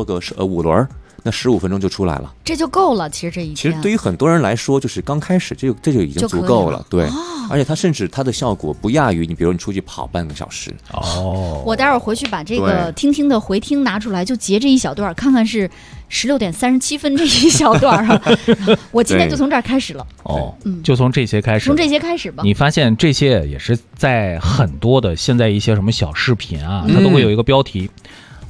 Speaker 5: 5轮，那15分钟就出来了，
Speaker 3: 这就够了。其实这一天，
Speaker 5: 其实对于很多人来说，就是刚开始这就已经足够了，对。而且它甚至它的效果不亚于你，比如你出去跑半个小时。
Speaker 3: 我待会儿回去把这个听的回听拿出来，就截这一小段，看看是16点37分这一小段啊。我今天就从这儿开始了。
Speaker 4: 就从这些开始。
Speaker 3: 从这些开始吧。
Speaker 4: 你发现这些也是在很多的现在一些什么小视频啊，它都会有一个标题。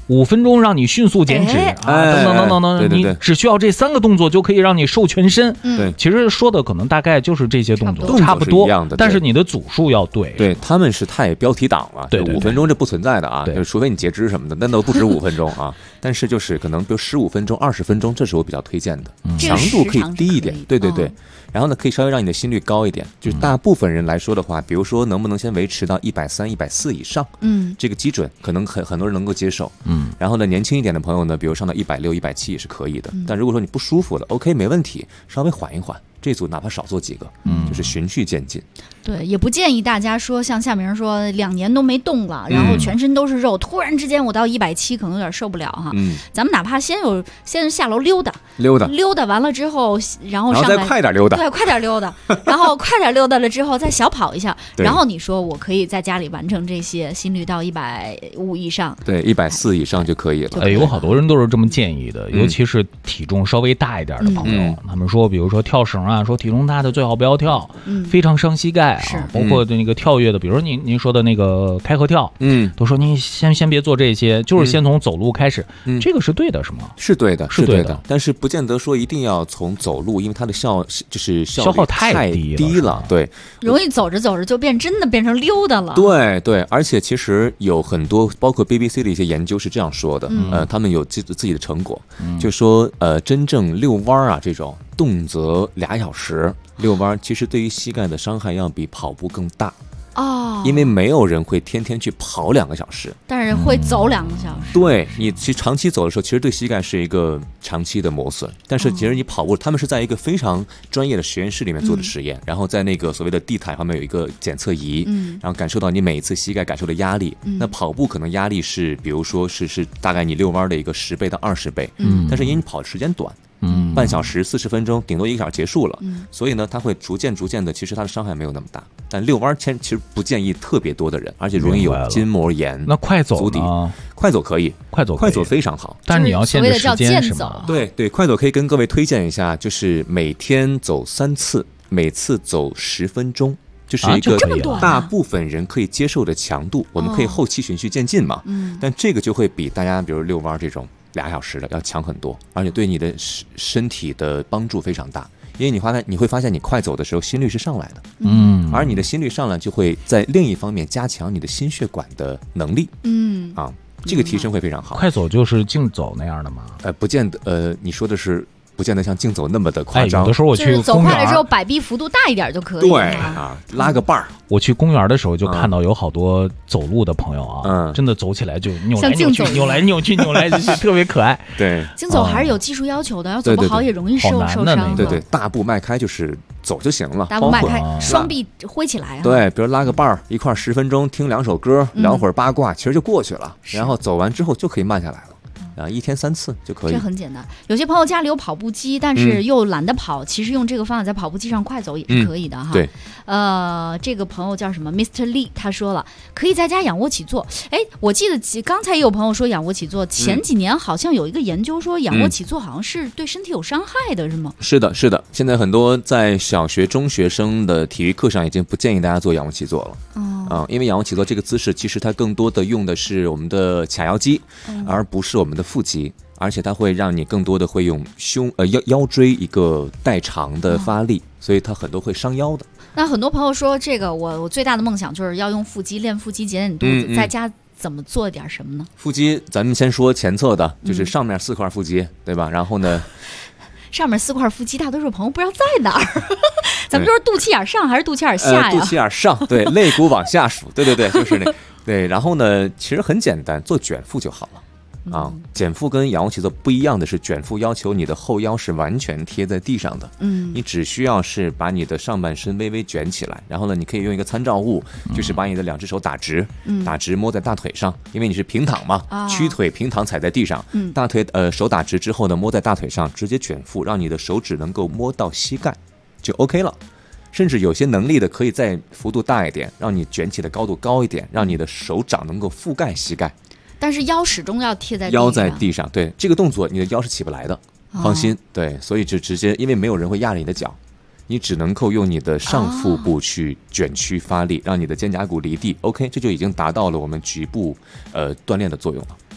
Speaker 4: 5分钟让你迅速减脂等等，你只需要这3个动作就可以让你瘦全身。
Speaker 5: 对，
Speaker 4: 其实说的可能大概就是这些动作，差不多
Speaker 5: 一样的，
Speaker 4: 但是你的组数要对。
Speaker 5: 对，他们是太标题党了，对，5分钟这不存在的啊，就除非你截肢什么的，那都不止5分钟啊。但是就是可能比如15分钟、20分钟，这是我比较推荐的，强度可以低一点，对。然后呢，可以稍微让你的心率高一点。就是大部分人来说的话，比如说能不能先维持到130、140以上，这个基准可能很多人能够接受。然后呢，年轻一点的朋友呢，比如上到160、170也是可以的。但如果说你不舒服了，OK， 没问题，稍微缓一缓。这组哪怕少做几个，就是循序渐进。
Speaker 3: 对，也不建议大家说像夏明说2年都没动了，然后全身都是肉，突然之间我到170可能有点受不了哈。咱们哪怕先下楼溜达完了之后，然后上来
Speaker 5: 再快点溜达，
Speaker 3: 对，快点溜达，然后快点溜达了之后再小跑一下，然后你说我可以在家里完成这些，心率到150以上，
Speaker 5: 对，140以上就可以了。
Speaker 4: 有好多人都是这么建议的，尤其是体重稍微大一点的朋友，他们说，比如说跳绳啊，说体重大的最好不要跳，非常伤膝盖啊。包括那个跳跃的，比如说您说的那个开合跳，都说您先别做这些，就是先从走路开始，这个是对的，是吗？
Speaker 5: 是对的，是对的，但是不见得说一定要从走路，因为它的消耗太低了，对，
Speaker 3: 容易走着走着就真的变成溜达了。
Speaker 5: 对，而且其实有很多，包括 BBC 的一些研究是这样说的，他们有自己的成果，就说真正遛弯啊这种。动辄2小时遛弯，其实对于膝盖的伤害要比跑步更大因为没有人会天天去跑2个小时，
Speaker 3: 但是会走2个小时。
Speaker 5: 对，你其实长期走的时候，其实对膝盖是一个长期的磨损。但是其实你跑步，他们是在一个非常专业的实验室里面做的实验，然后在那个所谓的地毯上面有一个检测仪，然后感受到你每一次膝盖感受的压力。那跑步可能压力是，比如说是大概你遛弯的一个10倍到20倍，但是因为你跑的时间短。半小时40分钟，顶多1个小时结束了，所以呢，它会逐渐的，其实它的伤害没有那么大。但遛弯其实不建议特别多的人，而且容易有筋膜炎。
Speaker 4: 那快走
Speaker 5: 足底，快走可以，快走非常好，
Speaker 4: 但你要限制时间是吗？
Speaker 5: 对，快走可以跟各位推荐一下，就是每天走3次，每次走10分钟。就是一个大部分人可以接受的强度，我们可以后期循序渐进嘛。但这个就会比大家比如遛弯这种2小时的要强很多，而且对你的身体的帮助非常大。因为你会发现你快走的时候心率是上来的，而你的心率上来就会在另一方面加强你的心血管的能力，这个提升会非常好。
Speaker 4: 快走就是竞走那样的吗？
Speaker 5: 不见得，你说的是。不见得像竞走那么的夸张，
Speaker 4: 有的时候我去
Speaker 3: 走快了之后，摆臂幅度大一点就可以。
Speaker 5: 对啊，拉个伴儿。
Speaker 4: 我去公园的时候就看到有好多走路的朋友啊，真的走起来就扭来扭去，扭来扭去，特别可爱。
Speaker 5: 对，
Speaker 3: 竞走还是有技术要求的，要走不好也容易受伤。
Speaker 5: 对，大步迈开就是走就行了，
Speaker 3: 大步迈开，双臂挥起来。
Speaker 5: 对，比如拉个伴儿，一块10分钟听2首歌，聊会儿八卦，其实就过去了。然后走完之后就可以慢下来了。1天3次就可以，
Speaker 3: 这很简单。有些朋友家里有跑步机，但是又懒得跑，其实用这个方法在跑步机上快走也是可以的哈。
Speaker 5: 对，
Speaker 3: 这个朋友叫什么 Mr. Lee， 他说了可以在家仰卧起坐。我记得刚才也有朋友说仰卧起坐，前几年好像有一个研究说仰卧起坐好像是对身体有伤害的，是吗？
Speaker 5: 是的，现在很多在小学、中学生的体育课上已经不建议大家做仰卧起坐了。因为仰卧起坐这个姿势，其实它更多的用的是我们的髂腰肌，而不是我们的腹肌，而且它会让你更多的会用腰椎一个代偿的发力，所以它很多会伤腰的。
Speaker 3: 那很多朋友说，这个我最大的梦想就是要用腹肌练腹肌减肚子，在家怎么做点什么呢？
Speaker 5: 腹肌咱们先说前侧的，就是上面4块腹肌，对吧？然后呢？
Speaker 3: 上面4块腹肌，大多数朋友不知道在哪儿。咱们说肚脐眼上还是肚脐眼下呀？
Speaker 5: 肚脐眼上，对，肋骨往下数，对，就是那，对。然后呢，其实很简单，做卷腹就好了。卷腹跟仰卧起坐不一样的是，卷腹要求你的后腰是完全贴在地上的，你只需要是把你的上半身微微卷起来，然后呢，你可以用一个参照物，就是把你的2只手打直，摸在大腿上，因为你是平躺嘛，屈腿平躺踩在地上，大腿手打直之后呢，摸在大腿上，直接卷腹，让你的手指能够摸到膝盖，就 OK 了。甚至有些能力的可以再幅度大一点，让你卷起的高度高一点，让你的手掌能够覆盖膝盖。
Speaker 3: 但是腰始终要贴在地
Speaker 5: 上，腰在地上，对，这个动作你的腰是起不来的，放心，对，所以就直接，因为没有人会压着你的脚，你只能够用你的上腹部去卷曲发力，让你的肩胛骨离地 ，OK， 这就已经达到了我们局部锻炼的作用了。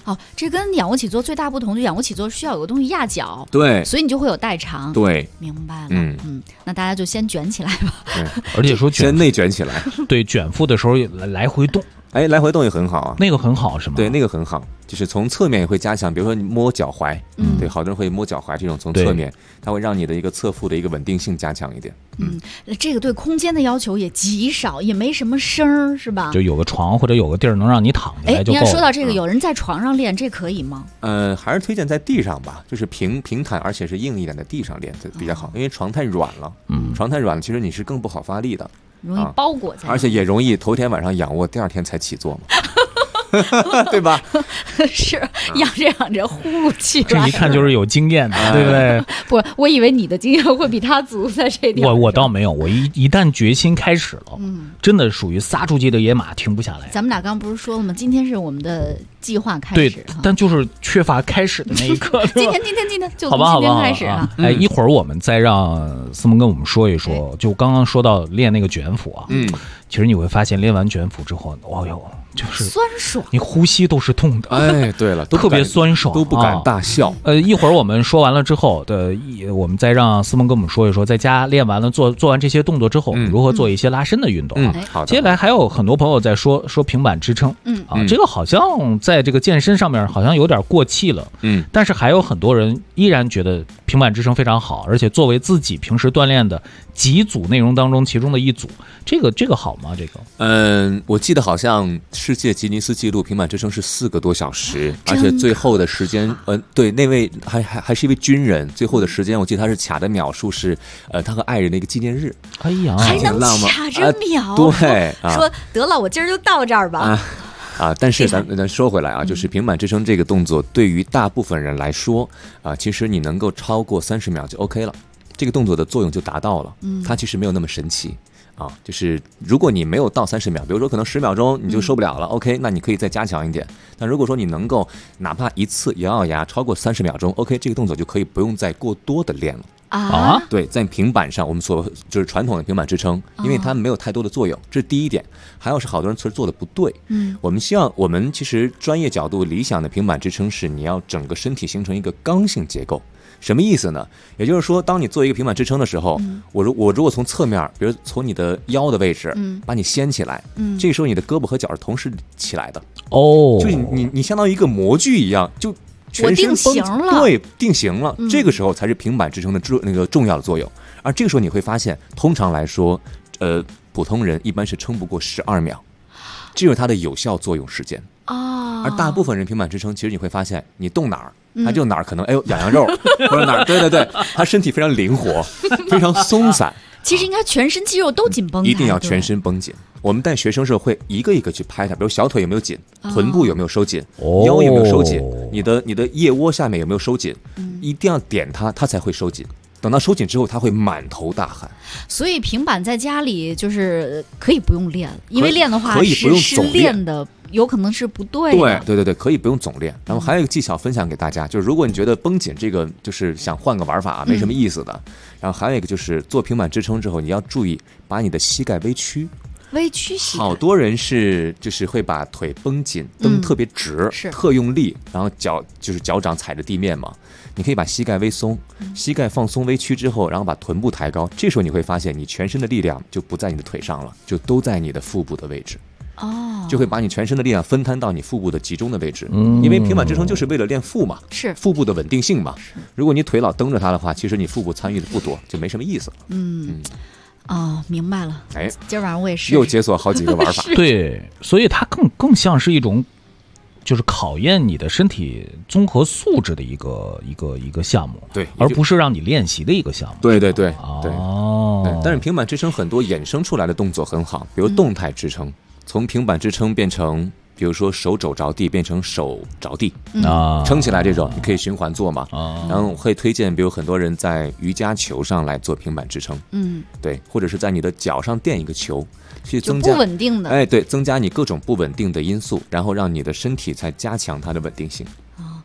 Speaker 3: 哦，这跟仰卧起坐最大不同，就仰卧起坐需要有个东西压脚，
Speaker 5: 对，
Speaker 3: 所以你就会有代偿。
Speaker 5: 对，
Speaker 3: 明白了。那大家就先卷起来吧。
Speaker 4: 而且说
Speaker 5: 先内卷起来，
Speaker 4: 对，卷腹的时候来回动。
Speaker 5: 哎，来回动也很好啊，
Speaker 4: 那个很好是吗？
Speaker 5: 对，那个很好，就是从侧面也会加强，比如说你摸脚踝，对，好多人会摸脚踝，这种从侧面，它会让你的一个侧腹的一个稳定性加强一点。
Speaker 3: 这个对空间的要求也极少，也没什么声儿，是吧？
Speaker 4: 就有个床或者有个地儿能让你躺下来就够了。
Speaker 3: 你看说到这个，有人在床上练，这可以吗？
Speaker 5: 还是推荐在地上吧，就是平坦而且是硬一点的地上练比较好，因为床太软了，床太软了，其实你是更不好发力的。
Speaker 3: 容易包裹在，
Speaker 5: 而且也容易头天晚上仰卧，第二天才起坐嘛，对吧？
Speaker 3: 是仰着仰着呼噜气，
Speaker 4: 这一看就是有经验的，对不对？
Speaker 3: 不，我以为你的经验会比他足在这点。
Speaker 4: 我倒没有，我一旦决心开始了，真的属于撒出去的野马，停不下来。
Speaker 3: 咱们俩刚不是说了吗？今天是我们的计划开始，
Speaker 4: 对，但就是缺乏开始的那一刻。
Speaker 3: 今天就从今天开始啊！
Speaker 4: 哎，一会儿我们再让思萌跟我们说一说，就刚刚说到练那个卷腹啊，其实你会发现练完卷腹之后，哦哟，就是
Speaker 3: 酸爽，
Speaker 4: 你呼吸都是痛的。
Speaker 5: 哎，对了，
Speaker 4: 特别酸爽，
Speaker 5: 都不敢大笑。
Speaker 4: 一会儿我们说完了之后的，我们再让思萌跟我们说一说，在家练完了做完这些动作之后，如何做一些拉伸的运动啊。
Speaker 5: 好的。
Speaker 4: 接下来还有很多朋友在说平板支撑，这个好像在这个健身上面好像有点过气了，但是还有很多人依然觉得平板支撑非常好，而且作为自己平时锻炼的几组内容当中其中的一组，这个好吗？这个，
Speaker 5: 我记得好像世界吉尼斯纪录平板支撑是4个多小时，而且最后的时间，对，那位还是一位军人，最后的时间我记得他是卡的秒数是，他和爱人的一个纪念日。
Speaker 4: 哎呀，
Speaker 3: 还能卡着秒？
Speaker 5: 对，
Speaker 3: 说得了，我今儿就到这儿吧。
Speaker 5: 但是咱说回来啊，就是平板支撑这个动作，对于大部分人来说其实你能够超过30秒就 OK 了，这个动作的作用就达到了，它其实没有那么神奇。就是如果你没有到30秒，比如说可能10秒钟你就受不了了，OK， 那你可以再加强一点。但如果说你能够哪怕一次咬咬牙超过30秒钟 ，OK， 这个动作就可以不用再过多的练了。对，在平板上，我们就是传统的平板支撑，因为它没有太多的作用，这是第一点。还有是好多人其实做的不对，我们其实专业角度理想的平板支撑是你要整个身体形成一个刚性结构。什么意思呢？也就是说，当你做一个平板支撑的时候，我如果从侧面，比如从你的腰的位置，把你掀起来，这个时候你的胳膊和脚是同时起来的。就你相当于一个模具一样，就全身
Speaker 3: 定型了，
Speaker 5: 对，定型了。这个时候才是平板支撑的那个重要的作用。而这个时候你会发现，通常来说，普通人一般是撑不过12秒，这就是它的有效作用时间。而大部分人平板支撑，其实你会发现，你动哪儿，他就哪儿可能痒肉，或者哪儿，对，他身体非常灵活，非常松散。
Speaker 3: 其实应该全身肌肉都紧绷，
Speaker 5: 一定要全身绷紧。我们带学生时候会一个一个去拍它，比如小腿有没有紧，臀部有没有收紧，腰有没有收紧，你的腋窝下面有没有收紧，一定要点它才会收紧。等到收紧之后，他会满头大汗。
Speaker 3: 所以平板在家里就是可以不用练，因为练的话
Speaker 5: 可以不用总
Speaker 3: 练的有可能是不对的。
Speaker 5: 对，可以不用总练。然后还有一个技巧分享给大家，就是如果你觉得绷紧这个就是想换个玩法没什么意思的，然后还有一个就是做平板支撑之后，你要注意把你的膝盖微曲膝盖。好多人就是会把腿绷紧，蹬特别直，特用力，然后脚掌踩着地面嘛。你可以把膝盖微松，膝盖放松微曲之后，然后把臀部抬高，这时候你会发现你全身的力量就不在你的腿上了，就都在你的腹部的位置。就会把你全身的力量分摊到你腹部的集中的位置。因为平板支撑就是为了练腹嘛，
Speaker 3: 是
Speaker 5: 腹部的稳定性嘛。如果你腿老蹬着它的话，其实你腹部参与的不多，就没什么意思了。
Speaker 3: 明白了。
Speaker 5: 哎，
Speaker 3: 今儿晚上我也是
Speaker 5: 又解锁好几个玩法。
Speaker 4: 对，所以它更像是一种，就是考验你的身体综合素质的一个项目，
Speaker 5: 对，
Speaker 4: 而不是让你练习的一个项目。
Speaker 5: 对。但是平板支撑很多衍生出来的动作很好，比如动态支撑，从平板支撑变成，比如说手肘着地变成手着地撑起来这种，你可以循环做嘛。然后我会推荐，比如很多人在瑜伽球上来做平板支撑，对，或者是在你的脚上垫一个球。去增加
Speaker 3: 不稳定的，
Speaker 5: 对，增加你各种不稳定的因素，然后让你的身体才加强它的稳定性。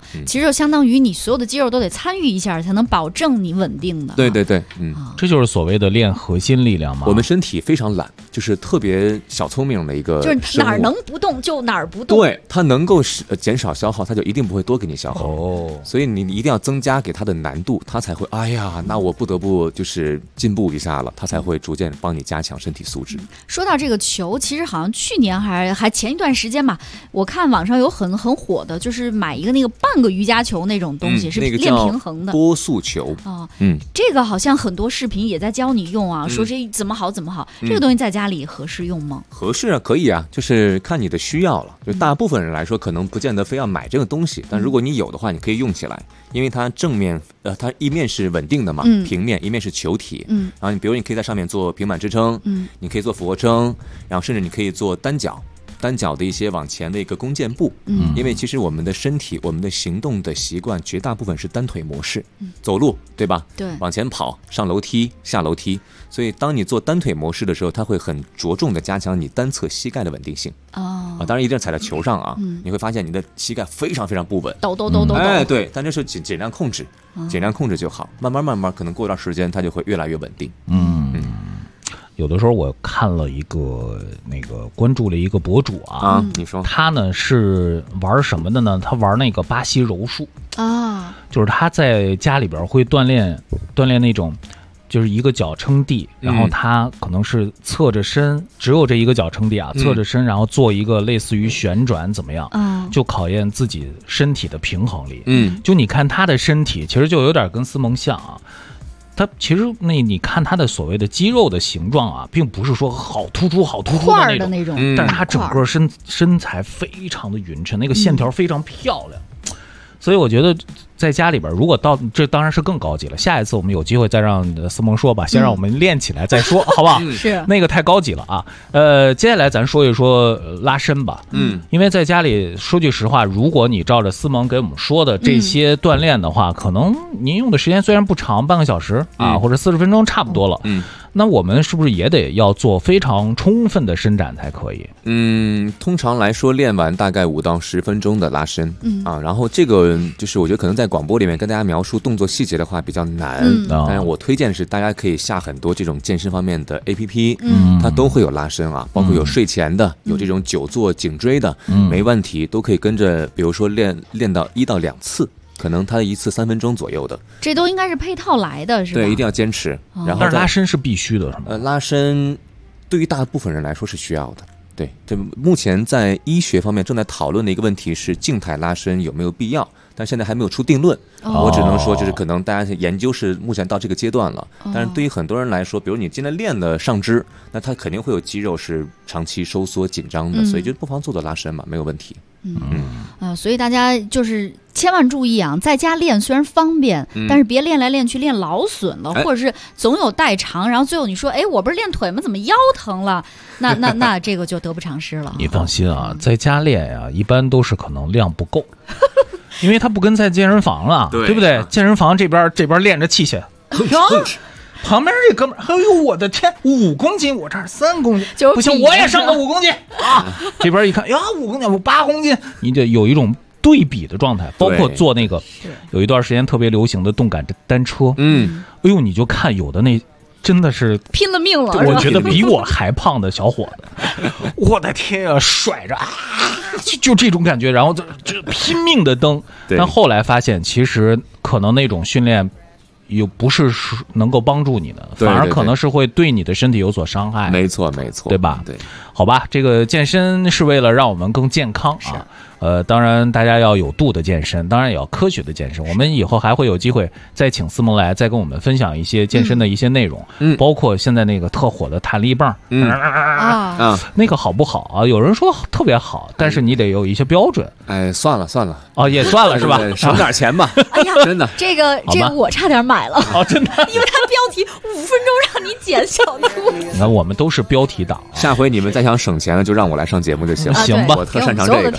Speaker 3: 其实就相当于你所有的肌肉都得参与一下，才能保证你稳定的。
Speaker 5: 对，
Speaker 4: 这就是所谓的练核心力量嘛。
Speaker 5: 我们身体非常懒，就是特别小聪明的一个生物，
Speaker 3: 就是哪儿能不动就哪儿不动。
Speaker 5: 对，它能够减少消耗，它就一定不会多给你消耗。所以你一定要增加给它的难度，它才会哎呀，那我不得不就是进步一下了，它才会逐渐帮你加强身体素质。
Speaker 3: 说到这个球，其实好像去年还前一段时间吧，我看网上有很火的，就是买一个那个半个瑜伽球那种东西，是练平衡的
Speaker 5: 多速球
Speaker 3: 这个好像很多视频也在教你用啊，说这怎么好怎么好。这个东西在家里合适用吗？
Speaker 5: 合适啊，可以啊，就是看你的需要了。就大部分人来说，可能不见得非要买这个东西，但如果你有的话，你可以用起来，因为它正面它一面是稳定的嘛，平面，一面是球体，然后你比如你可以在上面做平板支撑，你可以做俯卧撑，然后甚至你可以做单脚的一些往前的一个弓箭步，因为其实我们的身体、我们的行动的习惯，绝大部分是单腿模式，走路对吧？
Speaker 3: 对，
Speaker 5: 往前跑、上楼梯、下楼梯，所以当你做单腿模式的时候，它会很着重的加强你单侧膝盖的稳定性。当然一定踩在球上啊，你会发现你的膝盖非常非常不稳，
Speaker 3: 抖。
Speaker 5: 对，但这时候尽量控制，尽量控制就好，慢慢，可能过一段时间它就会越来越稳定。
Speaker 4: 有的时候我看了一个关注了一个博主啊，
Speaker 5: 你说
Speaker 4: 他呢是玩什么的呢？他玩那个巴西柔术
Speaker 3: 啊，
Speaker 4: 就是他在家里边会锻炼那种，就是一个脚撑地，然后他可能是侧着身，只有这一个脚撑地啊，侧着身，然后做一个类似于旋转怎么样？就考验自己身体的平衡力。就你看他的身体，其实就有点跟思萌像啊。它其实你看它的所谓的肌肉的形状啊，并不是说好突出的那种，但是它整个身材非常的匀称，那个线条非常漂亮。所以我觉得在家里边，如果到这当然是更高级了。下一次我们有机会再让思萌说吧，先让我们练起来再说，好不好？
Speaker 3: 是
Speaker 4: 那个太高级了啊。接下来咱说一说拉伸吧。因为在家里说句实话，如果你照着思萌给我们说的这些锻炼的话，可能您用的时间虽然不长，半个小时啊，或者40分钟差不多了。那我们是不是也得要做非常充分的伸展才可以？
Speaker 5: 通常来说练完大概5到10分钟的拉伸，然后这个就是我觉得可能在广播里面跟大家描述动作细节的话比较难，但是我推荐是大家可以下很多这种健身方面的 APP，它都会有拉伸啊，包括有睡前的，有这种久坐颈椎的，没问题，都可以跟着，比如说练到1到2次。可能它一次3分钟左右的，
Speaker 3: 这都应该是配套来的，是吧？
Speaker 5: 对，一定要坚持。然后
Speaker 4: 但是拉伸是必须的，是吗？
Speaker 5: 拉伸对于大部分人来说是需要的。对，这目前在医学方面正在讨论的一个问题是静态拉伸有没有必要，但现在还没有出定论。我只能说，就是可能大家研究是目前到这个阶段了。但是对于很多人来说，比如你今天练了上肢，那它肯定会有肌肉是长期收缩紧张的，所以就不妨做做拉伸嘛，没有问题。
Speaker 3: 所以大家就是千万注意啊，在家练虽然方便，但是别练来练去练劳损了，或者是总有代偿，然后最后你说，哎，我不是练腿吗？怎么腰疼了？那这个就得不偿失了。
Speaker 4: 你放心啊，在家练呀，一般都是可能量不够，因为它不跟在健身房了，对不对？健身房这边练着器械，旁边这哥们儿，哎呦我的天，5公斤，我这儿3公斤，不行，我也上个5公斤啊！这边一看，呀，5公斤，我8公斤，你得有一种对比的状态。包括做那个，有一段时间特别流行的动感单车，哎呦，你就看有的那真的是
Speaker 3: 拼了命了，
Speaker 4: 我觉得比我还胖的小伙子，我的天啊，甩着啊，就这种感觉，然后就拼命的蹬。但后来发现，其实可能那种训练又不是能够帮助你的，反而可能是会对你的身体有所伤害。
Speaker 5: 没错，
Speaker 4: 对吧？
Speaker 5: 对，
Speaker 4: 好吧，这个健身是为了让我们更健康啊。当然大家要有度的健身，当然也要科学的健身。我们以后还会有机会再请思萌来再跟我们分享一些健身的一些内容，包括现在那个特火的弹力棒，那个好不好啊？有人说特别好，但是你得有一些标准。
Speaker 5: 哎，算了
Speaker 4: 哦，也算了是吧？
Speaker 5: 省点钱吧。
Speaker 3: 哎呀，真的，这个我差点买了。
Speaker 4: 哦，真的，
Speaker 3: 因为它标题5分钟让你减小度。
Speaker 4: 你看，我们都是标题党。
Speaker 5: 下回你们再想省钱了，就让我来上节目就行。
Speaker 4: 行吧，
Speaker 5: 我特擅长这个。
Speaker 3: 所有的听众朋友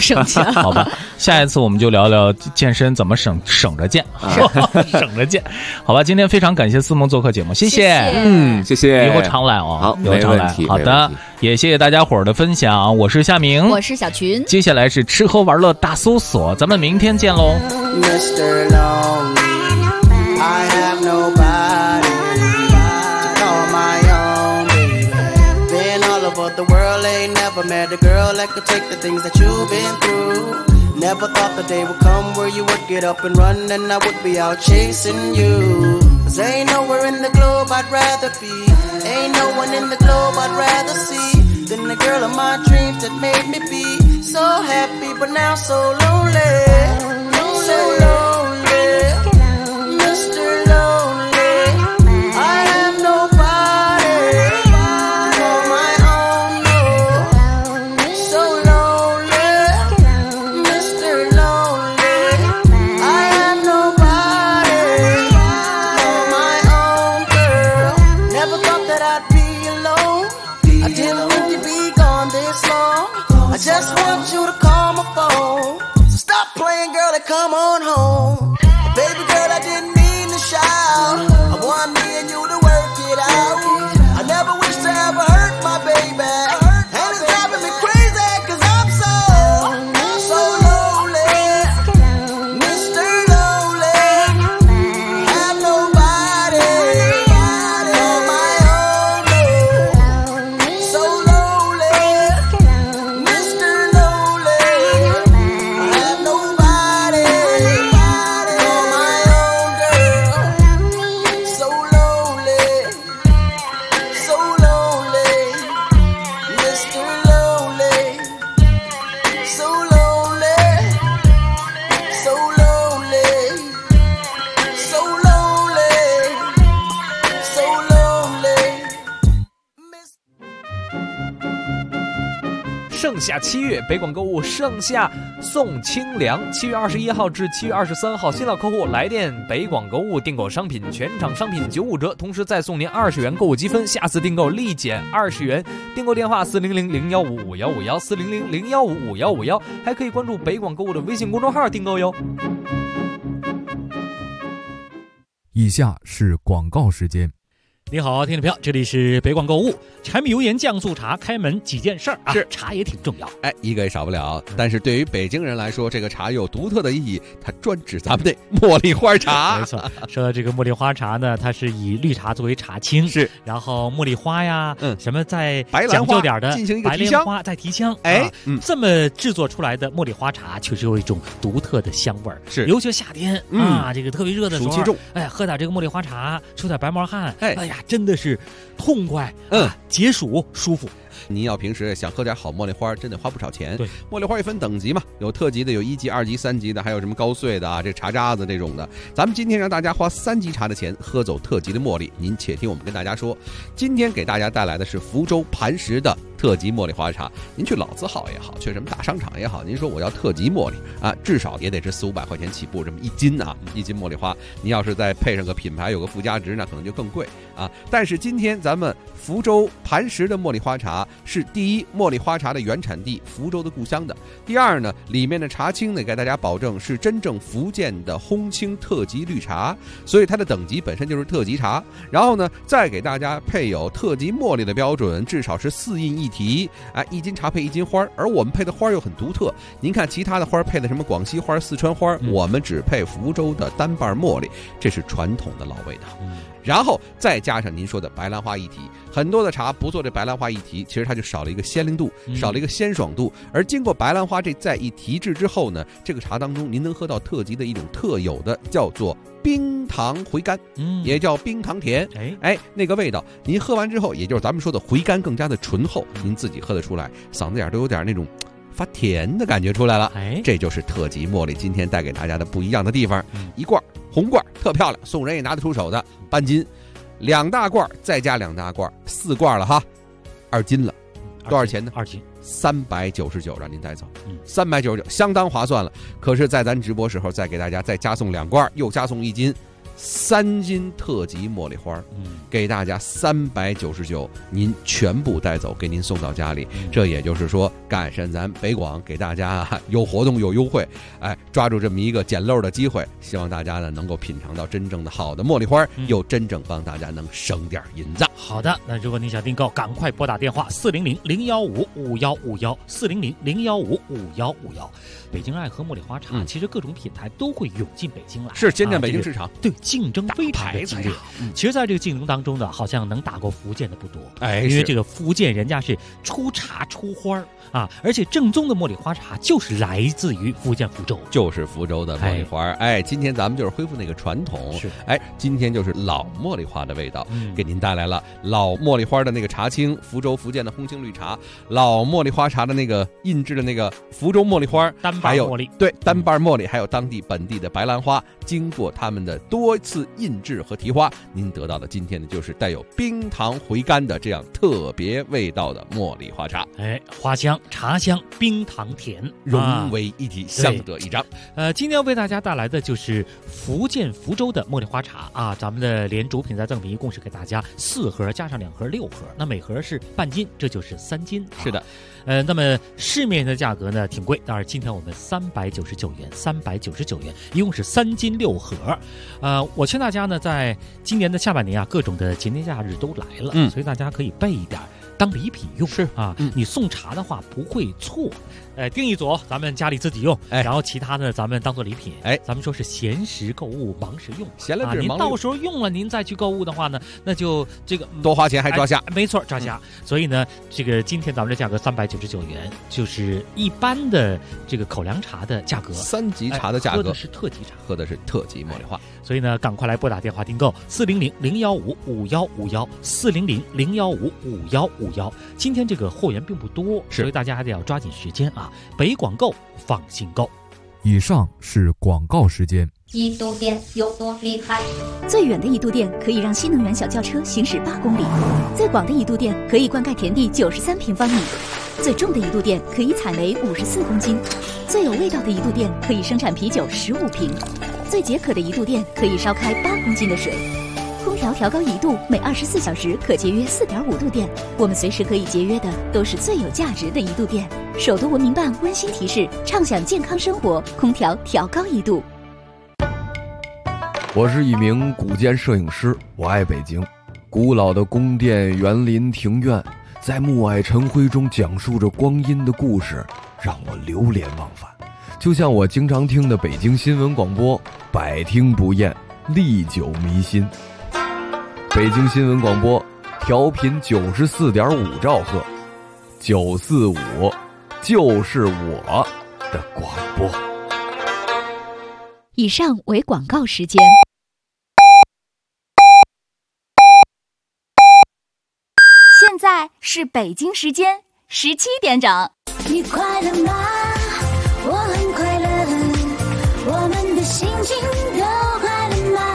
Speaker 3: 省钱。
Speaker 4: 好吧，下一次我们就聊聊健身怎么省着健，省着健。好吧，今天非常感谢思萌做客节目，谢谢，
Speaker 5: 谢谢，
Speaker 4: 以后常来哦，
Speaker 5: 好，
Speaker 4: 以后常来。好的，也谢谢大家伙儿的分享，我是夏明，
Speaker 3: 我是小群，
Speaker 4: 接下来是吃喝玩乐大搜索，咱们明天见喽。
Speaker 13: Mr. Lonely, I have nobody to call my own, baby. Been all over the world, ain't never met a girl that could take the things that you've been through. Never thought the day would come where you would get up and run and I would be out chasing you. 'Cause ain't nowhere in the globe I'd rather be, ain't no one in the globe I'd rather see than the girl of my dreams that made me be so happy but now so lonely. So lonely, Mr. Lonely, I have nobody to call my own, no. So lonely, Mr. Lonely, I have nobody to call my own, girl. Never thought that I'd be alone, I didn't think you'd be gone this long. I just want you to call my phone. Stop playing, girl, and come on home. Baby girl, I didn't mean to shout. I want me and you to work it out. I never wish to ever hurt my baby, and it's driving me crazy 'cause I'm so lonely. Mr. Lonely, have nobody on my own, no. So lonely, Mr. Lonely, have nobody on my own, girl. So lonely, so lonely, Mr. Lonely, so lonely, so lonely, so lonely, so lonely.
Speaker 14: 盛夏7月，北广购物盛夏送清凉。7月21号至7月23号，新老客户来电北广购物订购商品，全场商品95折，同时再送您20元购物积分，下次订购立减20元。订购电话400-015-5151，400-015-5151，还可以关注北广购物的微信公众号订购哟。
Speaker 15: 以下是广告时间。
Speaker 16: 你好，听众朋友，这里是北广购物。柴米油盐酱醋茶开门几件事儿啊，
Speaker 17: 是
Speaker 16: 茶也挺重要，
Speaker 17: 一个也少不了。但是对于北京人来说，这个茶有独特的意义，它专指咱们的茉莉花茶。
Speaker 16: 没错，说到这个茉莉花茶呢，它是以绿茶作为茶青，
Speaker 17: 是，
Speaker 16: 然后茉莉花呀，什么再
Speaker 17: 白
Speaker 16: 讲究点的
Speaker 17: 进行一个
Speaker 16: 白莲花再提香，这么制作出来的茉莉花茶确实有一种独特的香味儿。
Speaker 17: 是，
Speaker 16: 尤其夏天啊，这个特别热的时候，
Speaker 17: 暑气重，
Speaker 16: 喝点这个茉莉花茶，出点白毛汗，哎呀，真的是痛快，解暑舒服。
Speaker 17: 您要平时想喝点好茉莉花，真得花不少钱。
Speaker 16: 对，
Speaker 17: 茉莉花也分等级嘛，有特级的，有1级、2级、3级的，还有什么高碎的啊，这茶渣子这种的。咱们今天让大家花3级茶的钱喝走特级的茉莉，您且听我们跟大家说，今天给大家带来的是福州磐石的特级茉莉花茶。您去老字号也好，去什么大商场也好，您说我要特级茉莉啊，至少也得是400-500块钱起步，这么1斤啊，1斤茉莉花。您要是再配上个品牌，有个附加值，那可能就更贵啊。但是今天咱们福州磐石的茉莉花茶是第一，茉莉花茶的原产地，福州的故乡的；第二呢，里面的茶青呢，给大家保证是真正福建的烘青特级绿茶，所以它的等级本身就是特级茶。然后呢，再给大家配有特级茉莉的标准，至少是4印1提，1斤茶配1斤花，而我们配的花又很独特。您看其他的花配的什么广西花、四川花，我们只配福州的单瓣茉莉，这是传统的老味道。然后再加上您说的白兰花一提，很多的茶不做这白兰花一提，其实它就少了一个鲜灵度，少了一个鲜爽度。而经过白兰花这再一提制之后呢，这个茶当中您能喝到特级的一种特有的叫做冰糖回甘，也叫冰糖甜。那个味道您喝完之后，也就是咱们说的回甘更加的醇厚，您自己喝得出来，嗓子眼都有点那种发甜的感觉出来了。这就是特级茉莉今天带给大家的不一样的地方。一罐红罐特漂亮，送人也拿得出手的半斤，2大罐再加2大罐，4罐了哈，2斤了，多少钱呢？2斤399，让您带走，399相当划算了。可是，在咱直播时候再给大家再加送2罐，又加送1斤 3斤特级茉莉花，给大家399，您全部带走，给您送到家里。这也就是说，赶上咱北广给大家有活动有优惠，哎，抓住这么一个捡漏的机会，希望大家呢能够品尝到真正的好的茉莉花，又真正帮大家能省点银子。
Speaker 16: 好的，那如果您想订购，赶快拨打电话400-015-5151，400-015-5151。北京爱喝茉莉花茶，其实各种品牌都会涌进北京来，
Speaker 17: 是兼占北京市场，
Speaker 16: 对，竞争非常的激烈。其实，在这个竞争当中呢，好像能打过福建的不多，因为这个福建人家是出茶出花啊，而且正宗的茉莉花茶就是来自于福建福州，
Speaker 17: 就是福州的茉莉花。哎，今天咱们就是恢复那个传统，哎，今天就是老茉莉花的味道，给您带来了老茉莉花的那个茶青，福州福建的红青绿茶，老茉莉花茶的那个印制的那个福州茉莉花，还有对单瓣茉莉，还有当地本地的白兰花，经过他们的多次印制和提花，您得到的今天的就是带有冰糖回甘的这样特别味道的茉莉花茶。
Speaker 16: 哎，花香、茶香、冰糖甜
Speaker 17: 融为一体，相得益彰。
Speaker 16: 今天为大家带来的就是福建福州的茉莉花茶啊，咱们的连主品再赠品一共是给大家4盒加上2盒6盒，那每盒是半斤，这就是3斤。
Speaker 17: 是的。
Speaker 16: 那么市面的价格呢挺贵，当然今天我们399元，399元，一共是3斤6盒。我劝大家呢，在今年的下半年啊，各种的节假日都来了，所以大家可以备一点当礼品用。
Speaker 17: 是
Speaker 16: 啊，你送茶的话不会错。订一组咱们家里自己用，然后其他的咱们当做礼品。咱们说是闲时购物，忙时用。
Speaker 17: 闲了
Speaker 16: 您到时候用了，您再去购物的话呢，那就这个
Speaker 17: 多花钱还抓瞎。
Speaker 16: 没错，抓瞎。所以呢，这个今天咱们的价格399元，就是一般的这个口粮茶的价格
Speaker 17: ，3级茶的价格，
Speaker 16: 喝的是特级茶，
Speaker 17: 喝的是特级茉莉花。
Speaker 16: 所以呢，赶快来拨打电话订购400-015-5151，400-015-5151。今天这个货源并不多，所以大家还得要抓紧时间啊！北广购，放心购。
Speaker 15: 以上是广告时间。
Speaker 8: 一度电有多厉害？
Speaker 18: 最远的一度电可以让新能源小轿车行驶8公里，最广的一度电可以灌溉田地93平方米，最重的一度电可以采煤54公斤，最有味道的一度电可以生产啤酒15瓶，最解渴的一度电可以烧开8公斤的水。空调调高1度，每24小时可节约4.5度电。我们随时可以节约的都是最有价值的一度电。首都文明办温馨提示：畅享健康生活，空调调高1度。
Speaker 19: 我是一名古建摄影师，我爱北京。古老的宫殿、园林、庭院，在暮霭晨辉中讲述着光阴的故事，让我流连忘返。就像我经常听的北京新闻广播，百听不厌，历久弥新。北京新闻广播调频94.5兆赫，945就是我的广播。
Speaker 8: 以上为广告时间。
Speaker 10: 现在是北京时间17点整。
Speaker 2: 你快乐吗？我很快乐，我们的心情都快乐吗？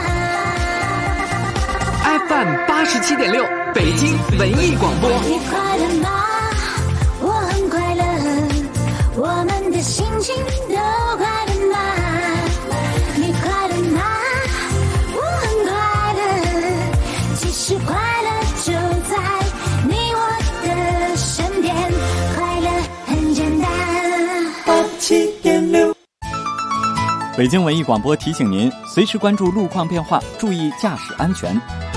Speaker 12: FM 87.6，北京文艺广播。
Speaker 2: 你快乐吗？我很快乐，我们的心情都快乐吗？你快乐吗？我很快乐，其实快乐就在你我的身边，快乐很简单。87.6。
Speaker 9: 北京文艺广播提醒您，随时关注路况变化，注意驾驶安全。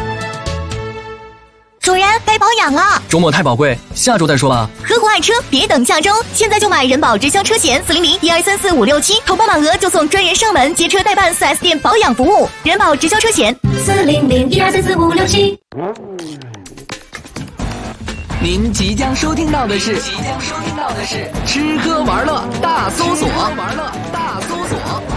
Speaker 10: 主人，该保养了。
Speaker 11: 周末太宝贵，下周再说吧。
Speaker 10: 合伙爱车，别等下周，现在就买人保直销车险400-1234-567，投保满额就送专人上门接车代办 4S 店保养服务。人保直销车险400-1234-567。
Speaker 12: 您即将收听到的是吃喝玩乐大搜索。